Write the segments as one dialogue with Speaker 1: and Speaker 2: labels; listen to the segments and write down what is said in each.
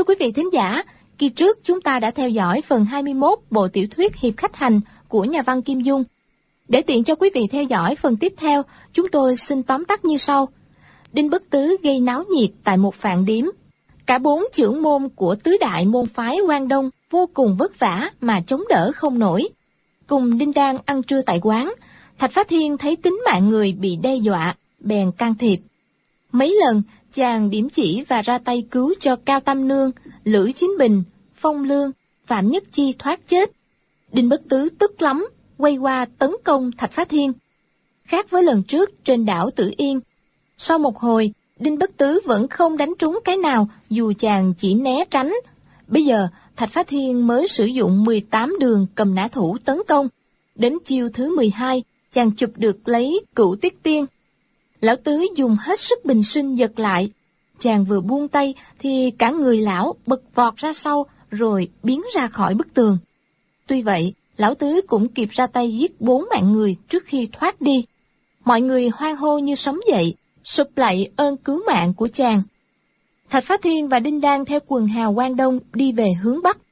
Speaker 1: Thưa quý vị thính giả, kỳ trước chúng ta đã theo dõi phần 21 bộ tiểu thuyết Hiệp Khách Hành của nhà văn Kim Dung. Để tiện cho quý vị theo dõi phần tiếp theo, chúng tôi xin tóm tắt như sau. Đinh Bất Tứ gây náo nhiệt tại một phạn điếm. Cả 4 trưởng môn của tứ đại môn phái Quang Đông vô cùng vất vả mà chống đỡ không nổi. Cùng Đinh Đan ăn trưa tại quán, Thạch Phá Thiên thấy tính mạng người bị đe dọa, bèn can thiệp. Mấy lần, chàng điểm chỉ và ra tay cứu cho Cao Tam Nương, Lữ Chính Bình, Phong Lương, Phạm Nhất Chi thoát chết. Đinh Bất Tứ tức lắm, quay qua tấn công Thạch Phá Thiên. Khác với lần trước trên đảo Tử Yên, sau một hồi, Đinh Bất Tứ vẫn không đánh trúng cái nào dù chàng chỉ né tránh. Bây giờ, Thạch Phá Thiên mới sử dụng 18 đường cầm nã thủ tấn công. Đến chiêu thứ 12, chàng chụp được lấy Cửu Tiết Tiên. Lão Tứ dùng hết sức bình sinh giật lại. Chàng vừa buông tay thì cả người lão bật vọt ra sau rồi biến ra khỏi bức tường. Tuy vậy, Lão Tứ cũng kịp ra tay giết 4 mạng người trước khi thoát đi. Mọi người hoan hô như sống dậy, sụp lạy ơn cứu mạng của chàng. Thạch Phá Thiên và Đinh Đan theo quần hào Quang Đông đi về hướng Bắc.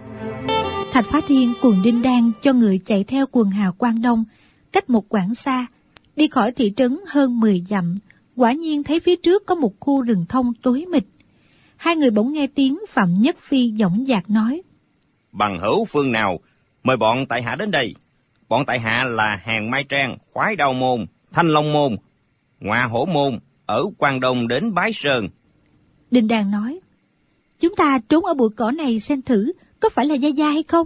Speaker 2: Thạch Phá Thiên cùng Đinh Đan cho người chạy theo quần hào Quang Đông, cách một quãng xa, đi khỏi thị trấn hơn 10 dặm, quả nhiên thấy phía trước có một khu rừng thông tối mịt. Hai người bỗng nghe tiếng Phạm Nhất Phi dõng dạc nói:
Speaker 3: Bằng hữu phương nào, mời bọn tại hạ đến đây. Bọn tại hạ là Hàng Mai Trang, Khoái Đao Môn, Thanh Long Môn, Ngọa Hổ Môn, ở Quang Đông đến Bái Sơn.
Speaker 2: Đinh Đan nói: Chúng ta trốn ở bụi cỏ này xem thử, có phải là Gia Gia hay không?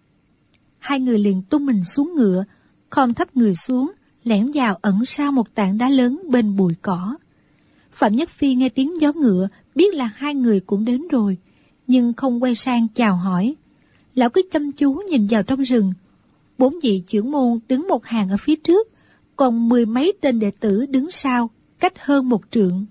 Speaker 2: Hai người liền tung mình xuống ngựa, khom thấp người xuống, lẻn vào ẩn sau một tảng đá lớn bên bụi cỏ. Phạm Nhất Phi nghe tiếng gió ngựa, biết là hai người cũng đến rồi, nhưng không quay sang chào hỏi. Lão cứ chăm chú nhìn vào trong rừng. 4 vị trưởng môn đứng một hàng ở phía trước, còn 10 mấy tên đệ tử đứng sau, cách hơn 1 trượng.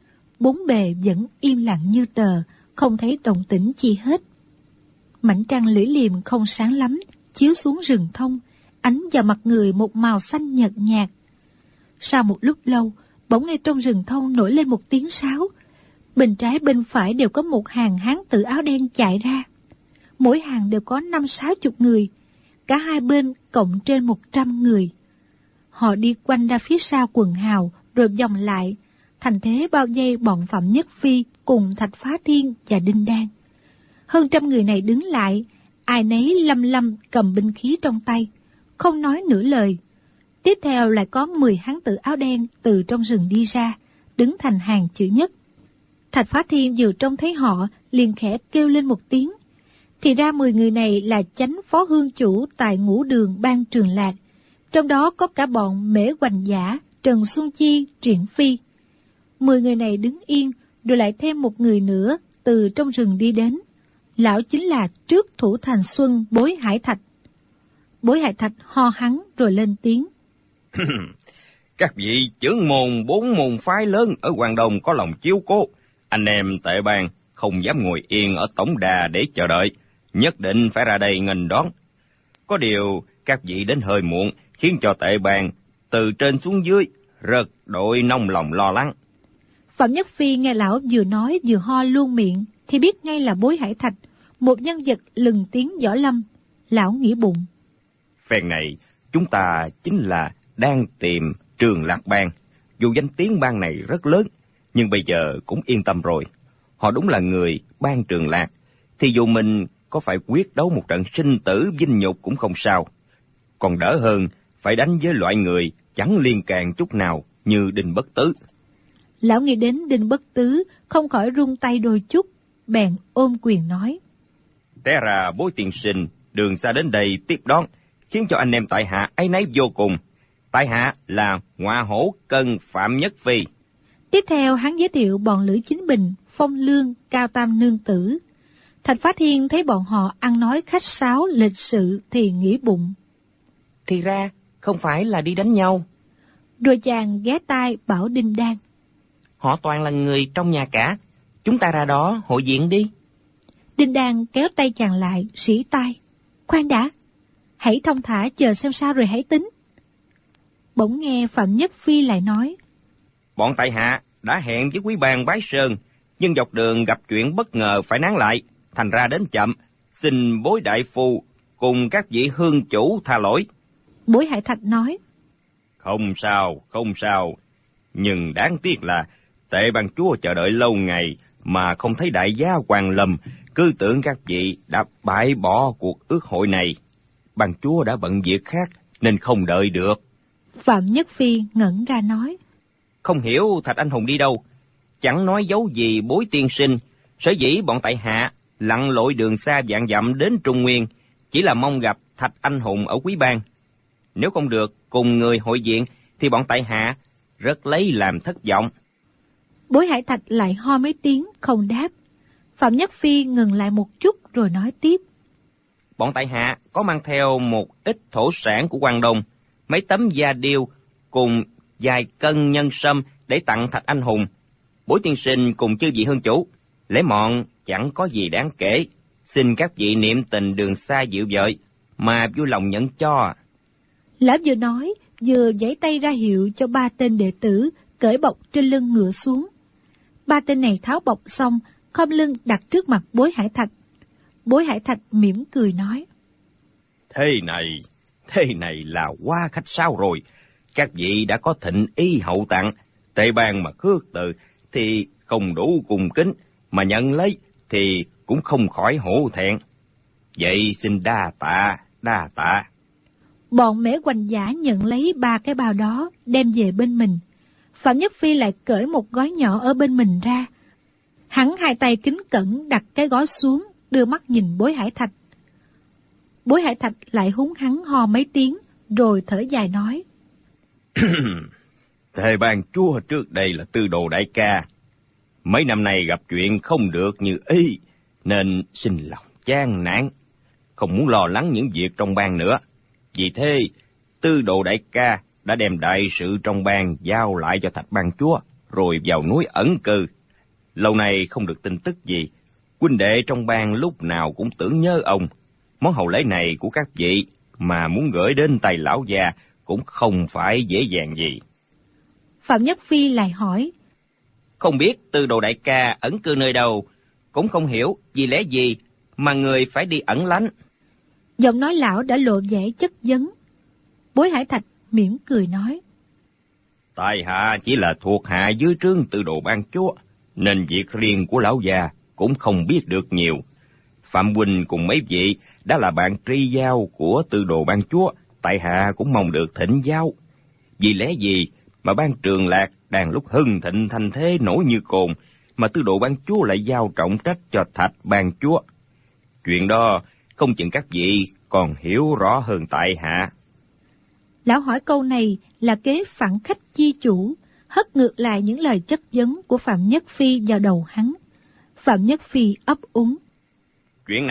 Speaker 2: 4 bề vẫn im lặng như tờ, không thấy động tĩnh chi hết. Mảnh trăng lưỡi liềm không sáng lắm, chiếu xuống rừng thông, ánh vào mặt người một màu xanh nhợt nhạt. Sau một lúc lâu, bỗng nghe trong rừng thông nổi lên một tiếng sáo. Bên trái bên phải đều có một hàng hán tử áo đen chạy ra. Mỗi hàng đều có 50-60 người, cả hai bên cộng trên 100 người. Họ đi quanh ra phía sau quần hào, rồi vòng lại, thành thế bao vây bọn Phạm Nhất Phi cùng Thạch Phá Thiên và Đinh Đan. Hơn 100 người này đứng lại, ai nấy lăm lăm cầm binh khí trong tay, không nói nửa lời. Tiếp theo lại có 10 hán tử áo đen từ trong rừng đi ra, đứng thành hàng chữ nhất. Thạch Phá Thiên vừa trông thấy họ, liền khẽ kêu lên một tiếng. Thì ra 10 người này là chánh phó hương chủ tại Ngũ Đường Ban Trường Lạc, trong đó có cả bọn Mễ Hoành Giả, Trần Xuân Chi, Triển Phi. 10 người này đứng yên, rồi lại thêm một người nữa từ trong rừng đi đến. Lão chính là Trước Thủ Thành Xuân Bối Hải Thạch. Bối Hải Thạch ho hắn rồi lên tiếng:
Speaker 3: Các vị trưởng môn 4 môn phái lớn ở Quảng Đông có lòng chiếu cố, anh em Tệ Bang không dám ngồi yên ở tổng đà để chờ đợi, nhất định phải ra đây nghênh đón. Có điều các vị đến hơi muộn, khiến cho Tệ Bang từ trên xuống dưới rất đội nông lòng lo lắng.
Speaker 2: Phạm Nhất Phi nghe lão vừa nói vừa ho luôn miệng, thì biết ngay là Bối Hải Thạch, một nhân vật lừng tiếng võ lâm. Lão nghĩ bụng:
Speaker 3: Phen này chúng ta chính là đang tìm Trường Lạc Bang. Dù danh tiếng bang này rất lớn, nhưng bây giờ cũng yên tâm rồi. Họ đúng là người ban Trường Lạc, thì dù mình có phải quyết đấu một trận sinh tử vinh nhục cũng không sao. Còn đỡ hơn phải đánh với loại người chẳng liên can chút nào như Đinh Bất Tứ.
Speaker 2: Lão nghĩ đến Đinh Bất Tứ, không khỏi run tay đôi chút, bèn ôm quyền nói:
Speaker 3: Té ra Bối tiên sinh đường xa đến đây tiếp đón, khiến cho anh em tại hạ áy náy vô cùng. Tại hạ là Ngọa Hổ Cân Phạm Nhất Phi.
Speaker 2: Tiếp theo hắn giới thiệu bọn Lữ Chính Bình, Phong Lương, Cao Tam Nương Tử. Thạch Phá Thiên thấy bọn họ ăn nói khách sáo lịch sự thì nghĩ bụng:
Speaker 4: Thì ra không phải là đi đánh nhau.
Speaker 2: Rồi chàng ghé tai bảo Đinh Đan:
Speaker 4: Họ toàn là người trong nhà cả, chúng ta ra đó hội diện đi.
Speaker 2: Đinh Đan kéo tay chàng lại, sỉ tai: Khoan đã, hãy thông thả chờ xem sao rồi hãy tính. Bỗng nghe Phạm Nhất Phi lại nói:
Speaker 3: Bọn tại hạ đã hẹn với quý bang Bái Sơn, nhưng dọc đường gặp chuyện bất ngờ phải nán lại, thành ra đến chậm. Xin bối đại phu cùng các vị hương chủ tha lỗi.
Speaker 2: Bối Hải Thạch nói:
Speaker 3: Không sao, không sao. Nhưng đáng tiếc là Tệ ban chúa chờ đợi lâu ngày mà không thấy đại gia Hoàng Lâm, cứ tưởng các vị đã bãi bỏ cuộc ước hội này. Ban chúa đã bận việc khác nên không đợi được.
Speaker 2: Phạm Nhất Phi ngẩn ra nói:
Speaker 3: Không hiểu Thạch anh hùng đi đâu, chẳng nói dấu gì Bối tiên sinh. Sở dĩ bọn tại hạ lặn lội đường xa vạn dặm đến Trung Nguyên, chỉ là mong gặp Thạch anh hùng ở Quý Bang. Nếu không được cùng người hội diện thì bọn tại hạ rất lấy làm thất vọng.
Speaker 2: Bối Hải Thạch lại ho mấy tiếng không đáp. Phạm Nhất Phi ngừng lại một chút rồi nói tiếp:
Speaker 3: Bọn tại hạ có mang theo một ít thổ sản của Quang Đông, mấy tấm da điêu cùng vài cân nhân sâm để tặng Thạch anh hùng. Bối tiên sinh cùng chư vị hương chủ, lễ mọn chẳng có gì đáng kể, xin các vị niệm tình đường xa dịu vợi mà vui lòng nhận cho.
Speaker 2: Lão vừa nói vừa giãy tay ra hiệu cho 3 tên đệ tử cởi bọc trên lưng ngựa xuống. 3 tên này tháo bọc xong, khom lưng đặt trước mặt Bối Hải Thạch. Bối Hải Thạch mỉm cười nói:
Speaker 3: Thế này là quá khách sáo rồi. Các vị đã có thịnh ý hậu tặng, Tề Bang mà khước từ thì không đủ cung kính, mà nhận lấy thì cũng không khỏi hổ thẹn. Vậy xin đa tạ.
Speaker 2: Bọn mễ Hoành Giả nhận lấy 3 cái bao đó, đem về bên mình. Phạm Nhất Phi lại cởi một gói nhỏ ở bên mình ra. Hắn 2 tay kính cẩn đặt cái gói xuống, đưa mắt nhìn Bối Hải Thạch. Bối Hải Thạch lại húng hắn ho mấy tiếng, rồi thở dài nói:
Speaker 3: Tề ban chúa trước đây là tư đồ đại ca. Mấy năm nay gặp chuyện không được như ý, nên xin lòng chán nản, không muốn lo lắng những việc trong bang nữa. Vì thế, tư đồ đại ca đã đem đại sự trong bang giao lại cho Thạch ban chúa, rồi vào núi ẩn cư. Lâu nay không được tin tức gì, huynh đệ trong bang lúc nào cũng tưởng nhớ ông. Món hậu lễ này của các vị mà muốn gửi đến tay lão già cũng không phải dễ dàng gì.
Speaker 2: Phạm Nhất Phi lại hỏi:
Speaker 4: Không biết tư đồ đại ca ẩn cư nơi đâu, cũng không hiểu vì lẽ gì mà người phải đi ẩn lánh.
Speaker 2: Giọng nói lão đã lộ vẻ chất vấn. Bối Hải Thạch mỉm cười nói:
Speaker 3: Tại hạ chỉ là thuộc hạ dưới trướng tư đồ ban chúa, nên việc riêng của lão già cũng không biết được nhiều. Phạm huynh cùng mấy vị đã là bạn tri giao của tư đồ ban chúa, tại hạ cũng mong được thỉnh giáo. Vì lẽ gì mà ban Trường Lạc đang lúc hưng thịnh thành thế nổi như cồn, mà tư đồ ban chúa lại giao trọng trách cho Thạch ban chúa? Chuyện đó không chừng các vị còn hiểu rõ hơn tại hạ.
Speaker 2: Lão hỏi câu này là kế phản khách chi chủ, hất ngược lại những lời chất vấn của Phạm Nhất Phi vào đầu hắn. Phạm Nhất Phi ấp úng:
Speaker 3: Chuyện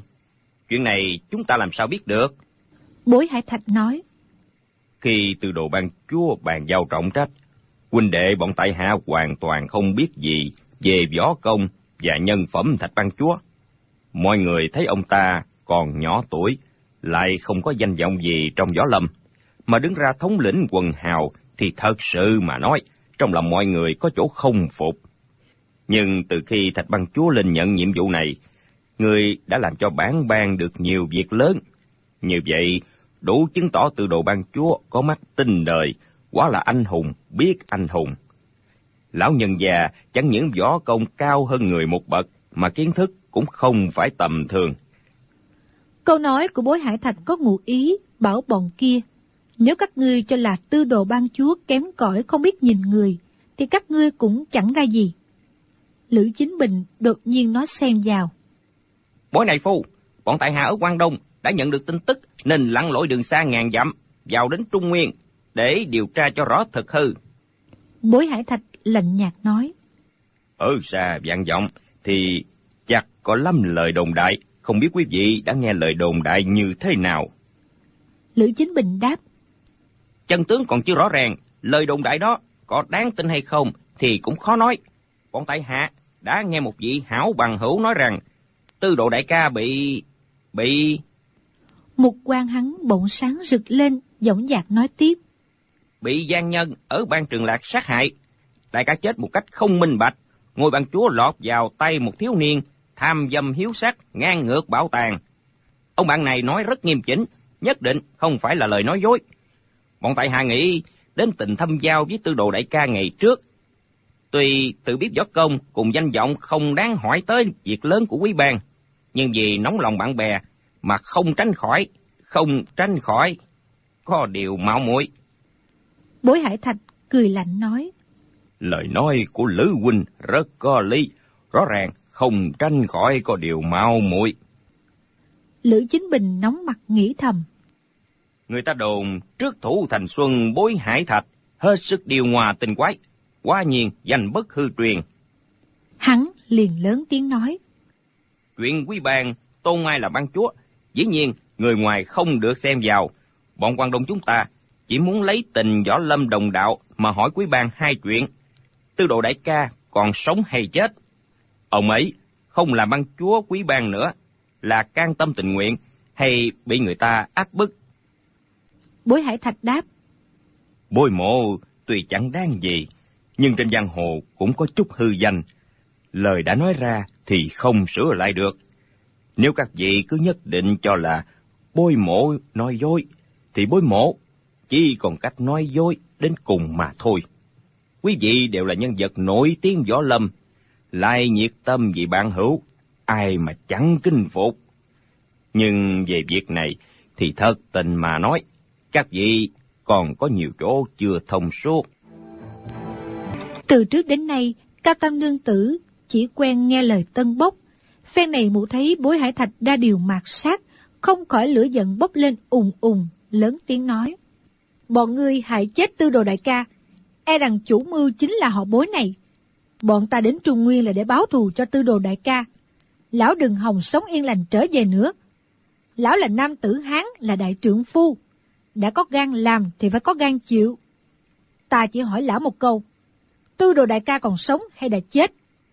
Speaker 3: này chúng ta làm sao biết được?
Speaker 2: Bối Hải Thạch nói:
Speaker 3: Khi tư đồ ban chúa bàn giao trọng trách, huynh đệ bọn tại hạ hoàn toàn không biết gì về võ công và nhân phẩm Thạch ban chúa. Mọi người thấy ông ta còn nhỏ tuổi, lại không có danh vọng gì trong võ lâm, mà đứng ra thống lĩnh quần hào thì thật sự mà nói, trong lòng mọi người có chỗ không phục. Nhưng từ khi Thạch ban chúa lên nhận nhiệm vụ này, người đã làm cho bản bang được nhiều việc lớn. Như vậy, đủ chứng tỏ tư đồ ban chúa có mắt tinh đời, quả là anh hùng biết anh hùng. Lão nhân già chẳng những võ công cao hơn người một bậc, mà kiến thức cũng không phải tầm thường.
Speaker 2: Câu nói của Bối Hải Thạch có ngụ ý bảo bọn kia: nếu các ngươi cho là tư đồ ban chúa kém cỏi không biết nhìn người, thì các ngươi cũng chẳng ra gì. Lữ Chính Bình đột nhiên nói xen vào:
Speaker 4: Bối này phu, bọn tại hạ ở Quang Đông đã nhận được tin tức nên lặn lội đường xa ngàn dặm vào đến Trung Nguyên để điều tra cho rõ thực hư.
Speaker 2: Bối Hải Thạch lạnh nhạt nói:
Speaker 3: Ở xa vạn dặm thì chắc có lắm lời đồn đại, không biết quý vị đã nghe lời đồn đại như thế nào?
Speaker 2: Lữ Chính Bình đáp:
Speaker 4: Chân tướng còn chưa rõ ràng, lời đồn đại đó có đáng tin hay không thì cũng khó nói. Bọn tại hạ đã nghe một vị hảo bằng hữu nói rằng tư đồ đại ca bị...
Speaker 2: Mục quang hắn bỗng sáng rực lên, dõng dạc nói tiếp:
Speaker 4: Bị gian nhân ở bang Trường Lạc sát hại. Đại ca chết một cách không minh bạch, ngôi ban chúa lọt vào tay một thiếu niên tham dâm hiếu sắc ngang ngược bảo tàng. Ông bạn này nói rất nghiêm chỉnh, nhất định không phải là lời nói dối. Bọn tại hạ nghĩ đến tình thâm giao với Tư Đồ đại ca ngày trước. Tuy tự biết võ công cùng danh vọng không đáng hỏi tới việc lớn của quý bang, nhưng vì nóng lòng bạn bè mà không tránh khỏi, có điều mạo muội.
Speaker 2: Bối Hải Thạch cười lạnh nói:
Speaker 3: Lời nói của Lữ huynh rất có lý, rõ ràng không tránh khỏi có điều mạo muội.
Speaker 2: Lữ Chính Bình nóng mặt nghĩ thầm:
Speaker 4: Người ta đồn trước thủ thành xuân Bối Hải Thạch hết sức điều hòa tình quái, quả nhiên danh bất hư truyền.
Speaker 2: Hắn liền lớn tiếng nói:
Speaker 4: Chuyện quý bang tôn ai là ban chúa, dĩ nhiên người ngoài không được xem vào. Bọn quan đông chúng ta chỉ muốn lấy tình võ lâm đồng đạo mà hỏi quý bang hai chuyện: Tư Đồ đại ca còn sống hay chết? Ông ấy không là ban chúa quý bang nữa, là can tâm tình nguyện hay bị người ta áp bức?
Speaker 2: Bối Hải Thạch đáp:
Speaker 3: Bối mộ tuy chẳng đáng gì, nhưng trên giang hồ cũng có chút hư danh. Lời đã nói ra thì không sửa lại được. Nếu các vị cứ nhất định cho là bối mộ nói dối, thì bối mộ chỉ còn cách nói dối đến cùng mà thôi. Quý vị đều là nhân vật nổi tiếng võ lâm, lại nhiệt tâm vì bạn hữu, ai mà chẳng kinh phục. Nhưng về việc này thì thật tình mà nói, các vị còn có nhiều chỗ chưa thông suốt.
Speaker 2: Từ trước đến nay, Cao Tam nương tử chỉ quen nghe lời tân bốc. Phen này mụ thấy Bối Hải Thạch đa điều mạt sát, không khỏi lửa giận bốc lên ùng ùng, lớn tiếng nói: Bọn ngươi hại chết Tư Đồ đại ca, e rằng chủ mưu chính là họ Bối này. Bọn ta đến Trung Nguyên là để báo thù cho Tư Đồ đại ca. Lão đừng hòng sống yên lành trở về nữa. Lão là nam tử Hán, là đại trượng phu, đã có gan làm thì phải có gan chịu. Ta chỉ hỏi lão một câu: Tư Đồ đại ca còn sống hay đã chết?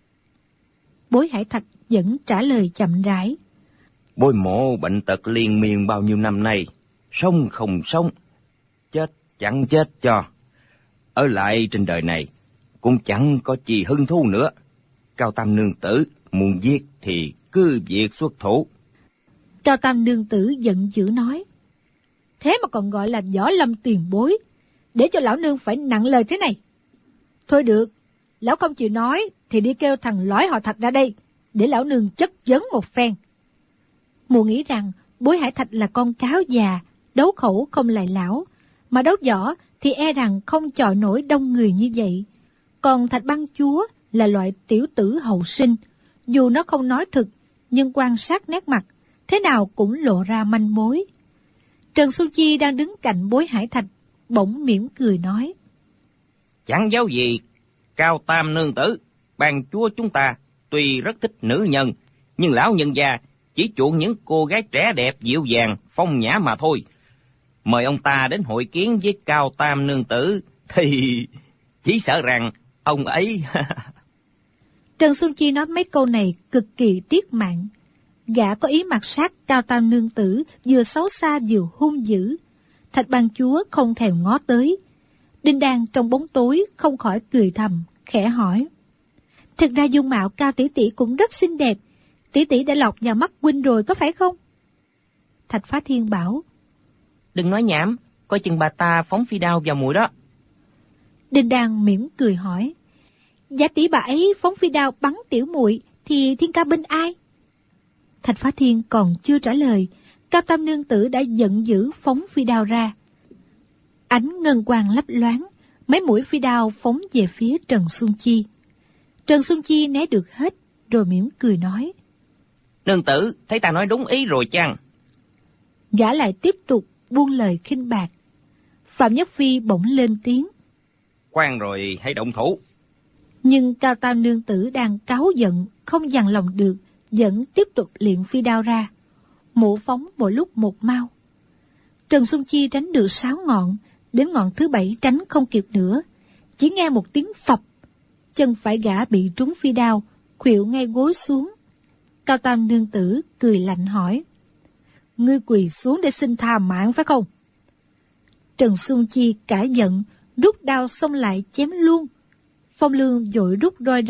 Speaker 2: Bối Hải Thạch vẫn trả lời chậm rãi:
Speaker 3: Bối mộ bệnh tật liên miên bao nhiêu năm nay, sống không sống, chết chẳng chết cho. Ở lại trên đời này cũng chẳng có gì hứng thú nữa. Cao Tam nương tử muốn giết thì cứ việc xuất thủ.
Speaker 2: Cao Tam nương tử giận dữ nói: Thế mà còn gọi là võ lâm tiền bối, để cho lão nương phải nặng lời thế này. Thôi được, lão không chịu nói thì đi kêu thằng lõi họ Thạch ra đây, để lão nương chất vấn một phen. Mụ nghĩ rằng Bối Hải Thạch là con cáo già, đấu khẩu không lại lão, mà đấu võ thì e rằng không chọi nổi đông người như vậy. Còn Thạch Băng chúa là loại tiểu tử hậu sinh, dù nó không nói thực, nhưng quan sát nét mặt, thế nào cũng lộ ra manh mối. Trần Xuân Chi đang đứng cạnh Bối Hải Thạch, bỗng mỉm cười nói:
Speaker 4: Chẳng giấu gì, Cao Tam nương tử, ban chúa chúng ta tuy rất thích nữ nhân, nhưng lão nhân gia chỉ chuộng những cô gái trẻ đẹp dịu dàng, phong nhã mà thôi. Mời ông ta đến hội kiến với Cao Tam nương tử thì chỉ sợ rằng ông ấy...
Speaker 2: Trần Xuân Chi nói mấy câu này cực kỳ tiết mạn. Gã có ý mặt sát Cao Tam nương tử, vừa xấu xa vừa hung dữ. Thạch Ban chúa không thèm ngó tới. Đinh Đan trong bóng tối không khỏi cười thầm, khẽ hỏi: Thực ra dung mạo Cao tỷ tỷ cũng rất xinh đẹp, tỷ tỷ đã lọt vào mắt huynh rồi có phải không? Thạch Phá Thiên bảo:
Speaker 4: Đừng nói nhảm, coi chừng bà ta phóng phi đao vào mũi đó.
Speaker 2: Đinh Đan mỉm cười hỏi: Giả tỷ bà ấy phóng phi đao bắn tiểu muội thì Thiên Ca binh ai? Thạch Phá Thiên còn chưa trả lời, Cao Tam nương tử đã giận dữ phóng phi đao ra. Ánh ngân quang lấp loáng, mấy mũi phi đao phóng về phía Trần Xuân Chi. Trần Xuân Chi né được hết, rồi mỉm cười nói:
Speaker 4: Nương tử, thấy ta nói đúng ý rồi chăng?
Speaker 2: Gã lại tiếp tục buông lời khinh bạc. Phạm Nhất Phi bỗng lên tiếng:
Speaker 4: Khoan rồi, hãy động thủ.
Speaker 2: Nhưng Cao Tam nương tử đang cáu giận, không dằn lòng được, vẫn tiếp tục luyện phi đao ra. Mụ phóng mỗi lúc một mau. Trần Xuân Chi tránh được 6 ngọn, đến ngọn thứ 7 tránh không kịp nữa. Chỉ nghe một tiếng phập, chân phải gã bị trúng phi đao, khuỵu ngay gối xuống. Cao Tam nương tử cười lạnh hỏi: Ngươi quỳ xuống để xin tha mạng phải không? Trần Xuân Chi cả giận, rút đao xông lại chém luôn. Phong Lương vội rút roi ra,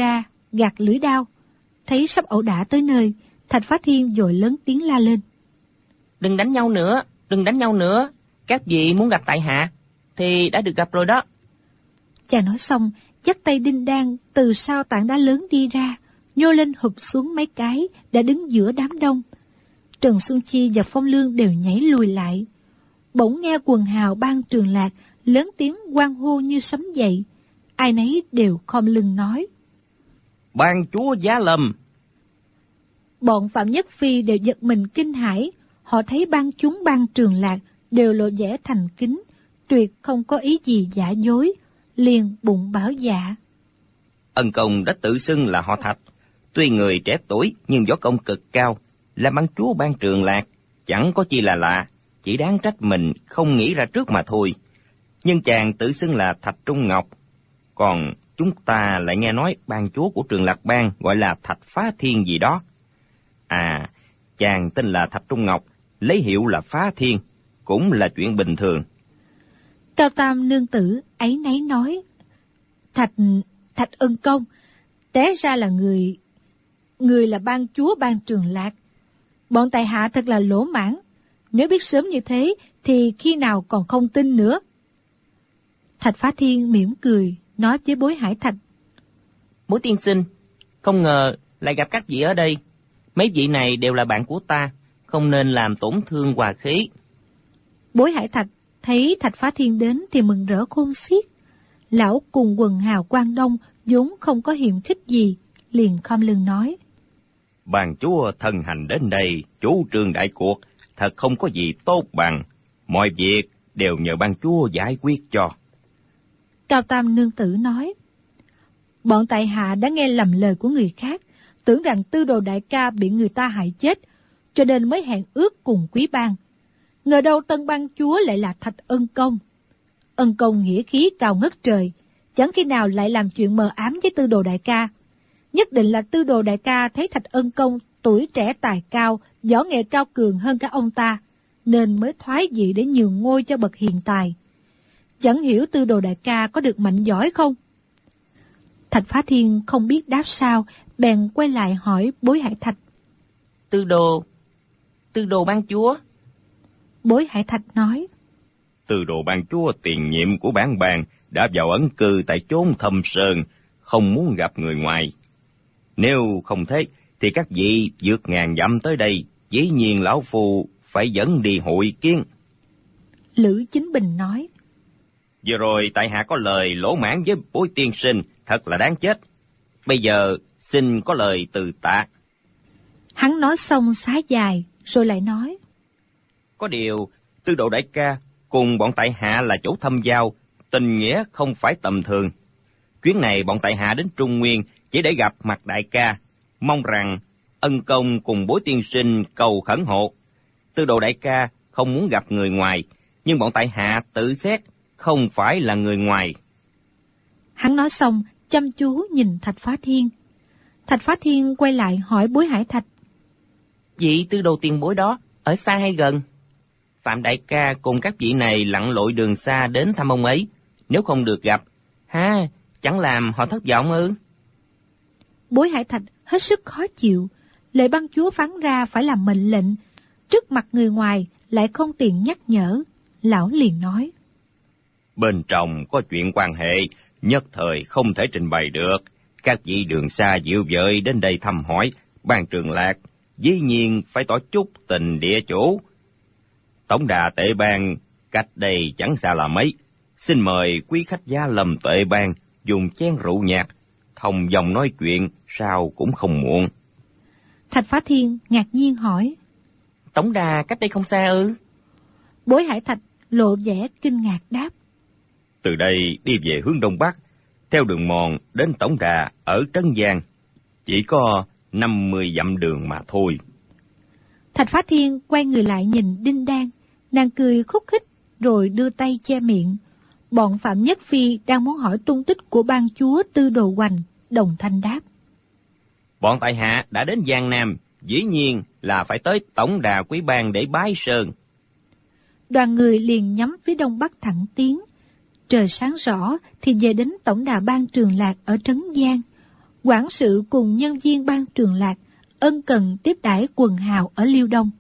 Speaker 2: gạt lưỡi đao. Thấy sắp ẩu đả tới nơi, Thạch Phá Thiên vội lớn tiếng la lên.
Speaker 4: Đừng đánh nhau nữa, đừng đánh nhau nữa. Các vị muốn gặp tại hạ, thì đã được gặp rồi đó.
Speaker 2: Chàng nói xong, dắt tay Đinh Đan từ sau tảng đá lớn đi ra, nhô lên hụp xuống mấy cái, đã đứng giữa đám đông. Trần Xuân Chi và Phong Lương đều nhảy lùi lại. Bỗng nghe quần hào Ban Trường Lạc lớn tiếng hoan hô như sấm dậy. Ai nấy đều khom lưng nói:
Speaker 4: Ban chúa Giá Lâm.
Speaker 2: Bọn Phạm Nhất Phi đều giật mình kinh hãi. Họ thấy ban chúng Ban Trường Lạc đều lộ vẻ thành kính, tuyệt không có ý gì giả dối, liền bụng bảo dạ.
Speaker 3: Ân công đã tự xưng là họ Thạch, tuy người trẻ tuổi nhưng võ công cực cao, là ban chúa Ban Trường Lạc, chẳng có chi là lạ, chỉ đáng trách mình không nghĩ ra trước mà thôi. Nhưng chàng tự xưng là Thạch Trung Ngọc, còn chúng ta lại nghe nói ban chúa của Trường Lạc Bang gọi là Thạch Phá Thiên gì đó. À, chàng tên là Thạch Trung Ngọc, lấy hiệu là Phá Thiên, cũng là chuyện bình thường.
Speaker 2: Cao Tam nương tử ấy nấy nói: Thạch Ân công, té ra là người là ban chúa Ban Trường Lạc. Bọn tại hạ thật là lỗ mãn, nếu biết sớm như thế thì khi nào còn không tin nữa. Thạch Phá Thiên mỉm cười, nói với Bối Hải Thạch:
Speaker 4: Bối tiên sinh, không ngờ lại gặp các vị ở đây. Mấy vị này đều là bạn của ta, không nên làm tổn thương hòa khí.
Speaker 2: Bối Hải Thạch thấy Thạch Phá Thiên đến thì mừng rỡ khôn xiết. Lão cùng quần hào Quan Đông vốn không có hiềm khích gì, liền khom lưng nói:
Speaker 3: Ban chúa thân hành đến đây, chủ trương đại cuộc, thật không có gì tốt bằng. Mọi việc đều nhờ ban chúa giải quyết cho.
Speaker 2: Cao Tam nương tử nói: Bọn tại hạ đã nghe lầm lời của người khác, tưởng rằng Tư Đồ đại ca bị người ta hại chết, cho nên mới hẹn ước cùng Quý Bang. Ngờ đâu tân ban chúa lại là Thạch Ân công. Ân công nghĩa khí cao ngất trời, chẳng khi nào lại làm chuyện mờ ám với Tư Đồ đại ca. Nhất định là Tư Đồ đại ca thấy Thạch Ân công tuổi trẻ tài cao, võ nghệ cao cường hơn cả ông ta, nên mới thoái vị để nhường ngôi cho bậc hiền tài. Chẳng hiểu Tư Đồ đại ca có được mạnh giỏi không? Thạch Phá Thiên không biết đáp sao, bèn quay lại hỏi Bối Hải Thạch:
Speaker 4: Tư đồ ban chúa.
Speaker 2: Bối Hải Thạch nói:
Speaker 3: Tư Đồ ban chúa tiền nhiệm của bản bang đã vào ẩn cư tại chốn thâm sơn, không muốn gặp người ngoài. Nếu không thế, thì các vị vượt ngàn dặm tới đây, dĩ nhiên lão phu phải dẫn đi hội kiến.
Speaker 2: Lữ Chính Bình nói:
Speaker 3: Vừa rồi tại hạ có lời lỗ mãn với Bối tiên sinh, thật là đáng chết. Bây giờ xin có lời từ tạ.
Speaker 2: Hắn nói xong xá dài, rồi lại nói:
Speaker 3: Có điều, Tư Đồ đại ca cùng bọn tại hạ là chỗ thâm giao, tình nghĩa không phải tầm thường. Chuyến này bọn tại hạ đến Trung Nguyên chỉ để gặp mặt đại ca, mong rằng ân công cùng Bối tiên sinh cầu khẩn hộ. Tư Đồ đại ca không muốn gặp người ngoài, nhưng bọn tại hạ tự xét không phải là người ngoài.
Speaker 2: Hắn nói xong, chăm chú nhìn Thạch Phá Thiên. Thạch Phá Thiên quay lại hỏi Bối Hải Thạch:
Speaker 4: Vị Tư Đồ tiền bối đó, ở xa hay gần? Phạm đại ca cùng các vị này lặn lội đường xa đến thăm ông ấy, nếu không được gặp, chẳng làm họ thất vọng ư?
Speaker 2: Bối Hải Thạch hết sức khó chịu, lệ ban chúa phán ra phải làm mệnh lệnh, trước mặt người ngoài lại không tiện nhắc nhở. Lão liền nói:
Speaker 3: Bên trong có chuyện quan hệ, nhất thời không thể trình bày được. Các vị đường xa dịu dợi đến đây thăm hỏi, Ban Trường Lạc dĩ nhiên phải tỏ chút tình địa chủ. Tổng đà Tệ Bang cách đây chẳng xa là mấy, xin mời quý khách Giá Lâm Tệ Bang dùng chén rượu nhạt, thông dòng nói chuyện, sao cũng không muộn.
Speaker 2: Thạch Phá Thiên ngạc nhiên hỏi:
Speaker 4: Tổng đà cách đây không xa ư?
Speaker 2: Bối Hải Thạch lộ vẻ kinh ngạc đáp:
Speaker 3: Từ đây đi về hướng đông bắc, theo đường mòn đến tổng đà ở Trấn Giang, chỉ có 50 dặm đường mà thôi.
Speaker 2: Thạch Phá Thiên quay người lại nhìn Đinh Đan, nàng cười khúc khích rồi đưa tay che miệng. Bọn Phạm Nhất Phi đang muốn hỏi tung tích của ban chúa Tư Đồ Hoành, đồng thanh đáp:
Speaker 3: Bọn tại hạ đã đến Giang Nam, dĩ nhiên là phải tới tổng đà Quý Bang để bái sơn.
Speaker 2: Đoàn người liền nhắm phía đông bắc thẳng tiến. Trời sáng rõ thì về đến tổng đà Ban Trường Lạc ở Trấn Giang. quản sự cùng nhân viên ban Trường Lạc ân cần tiếp đãi quần hào ở Liêu Đông.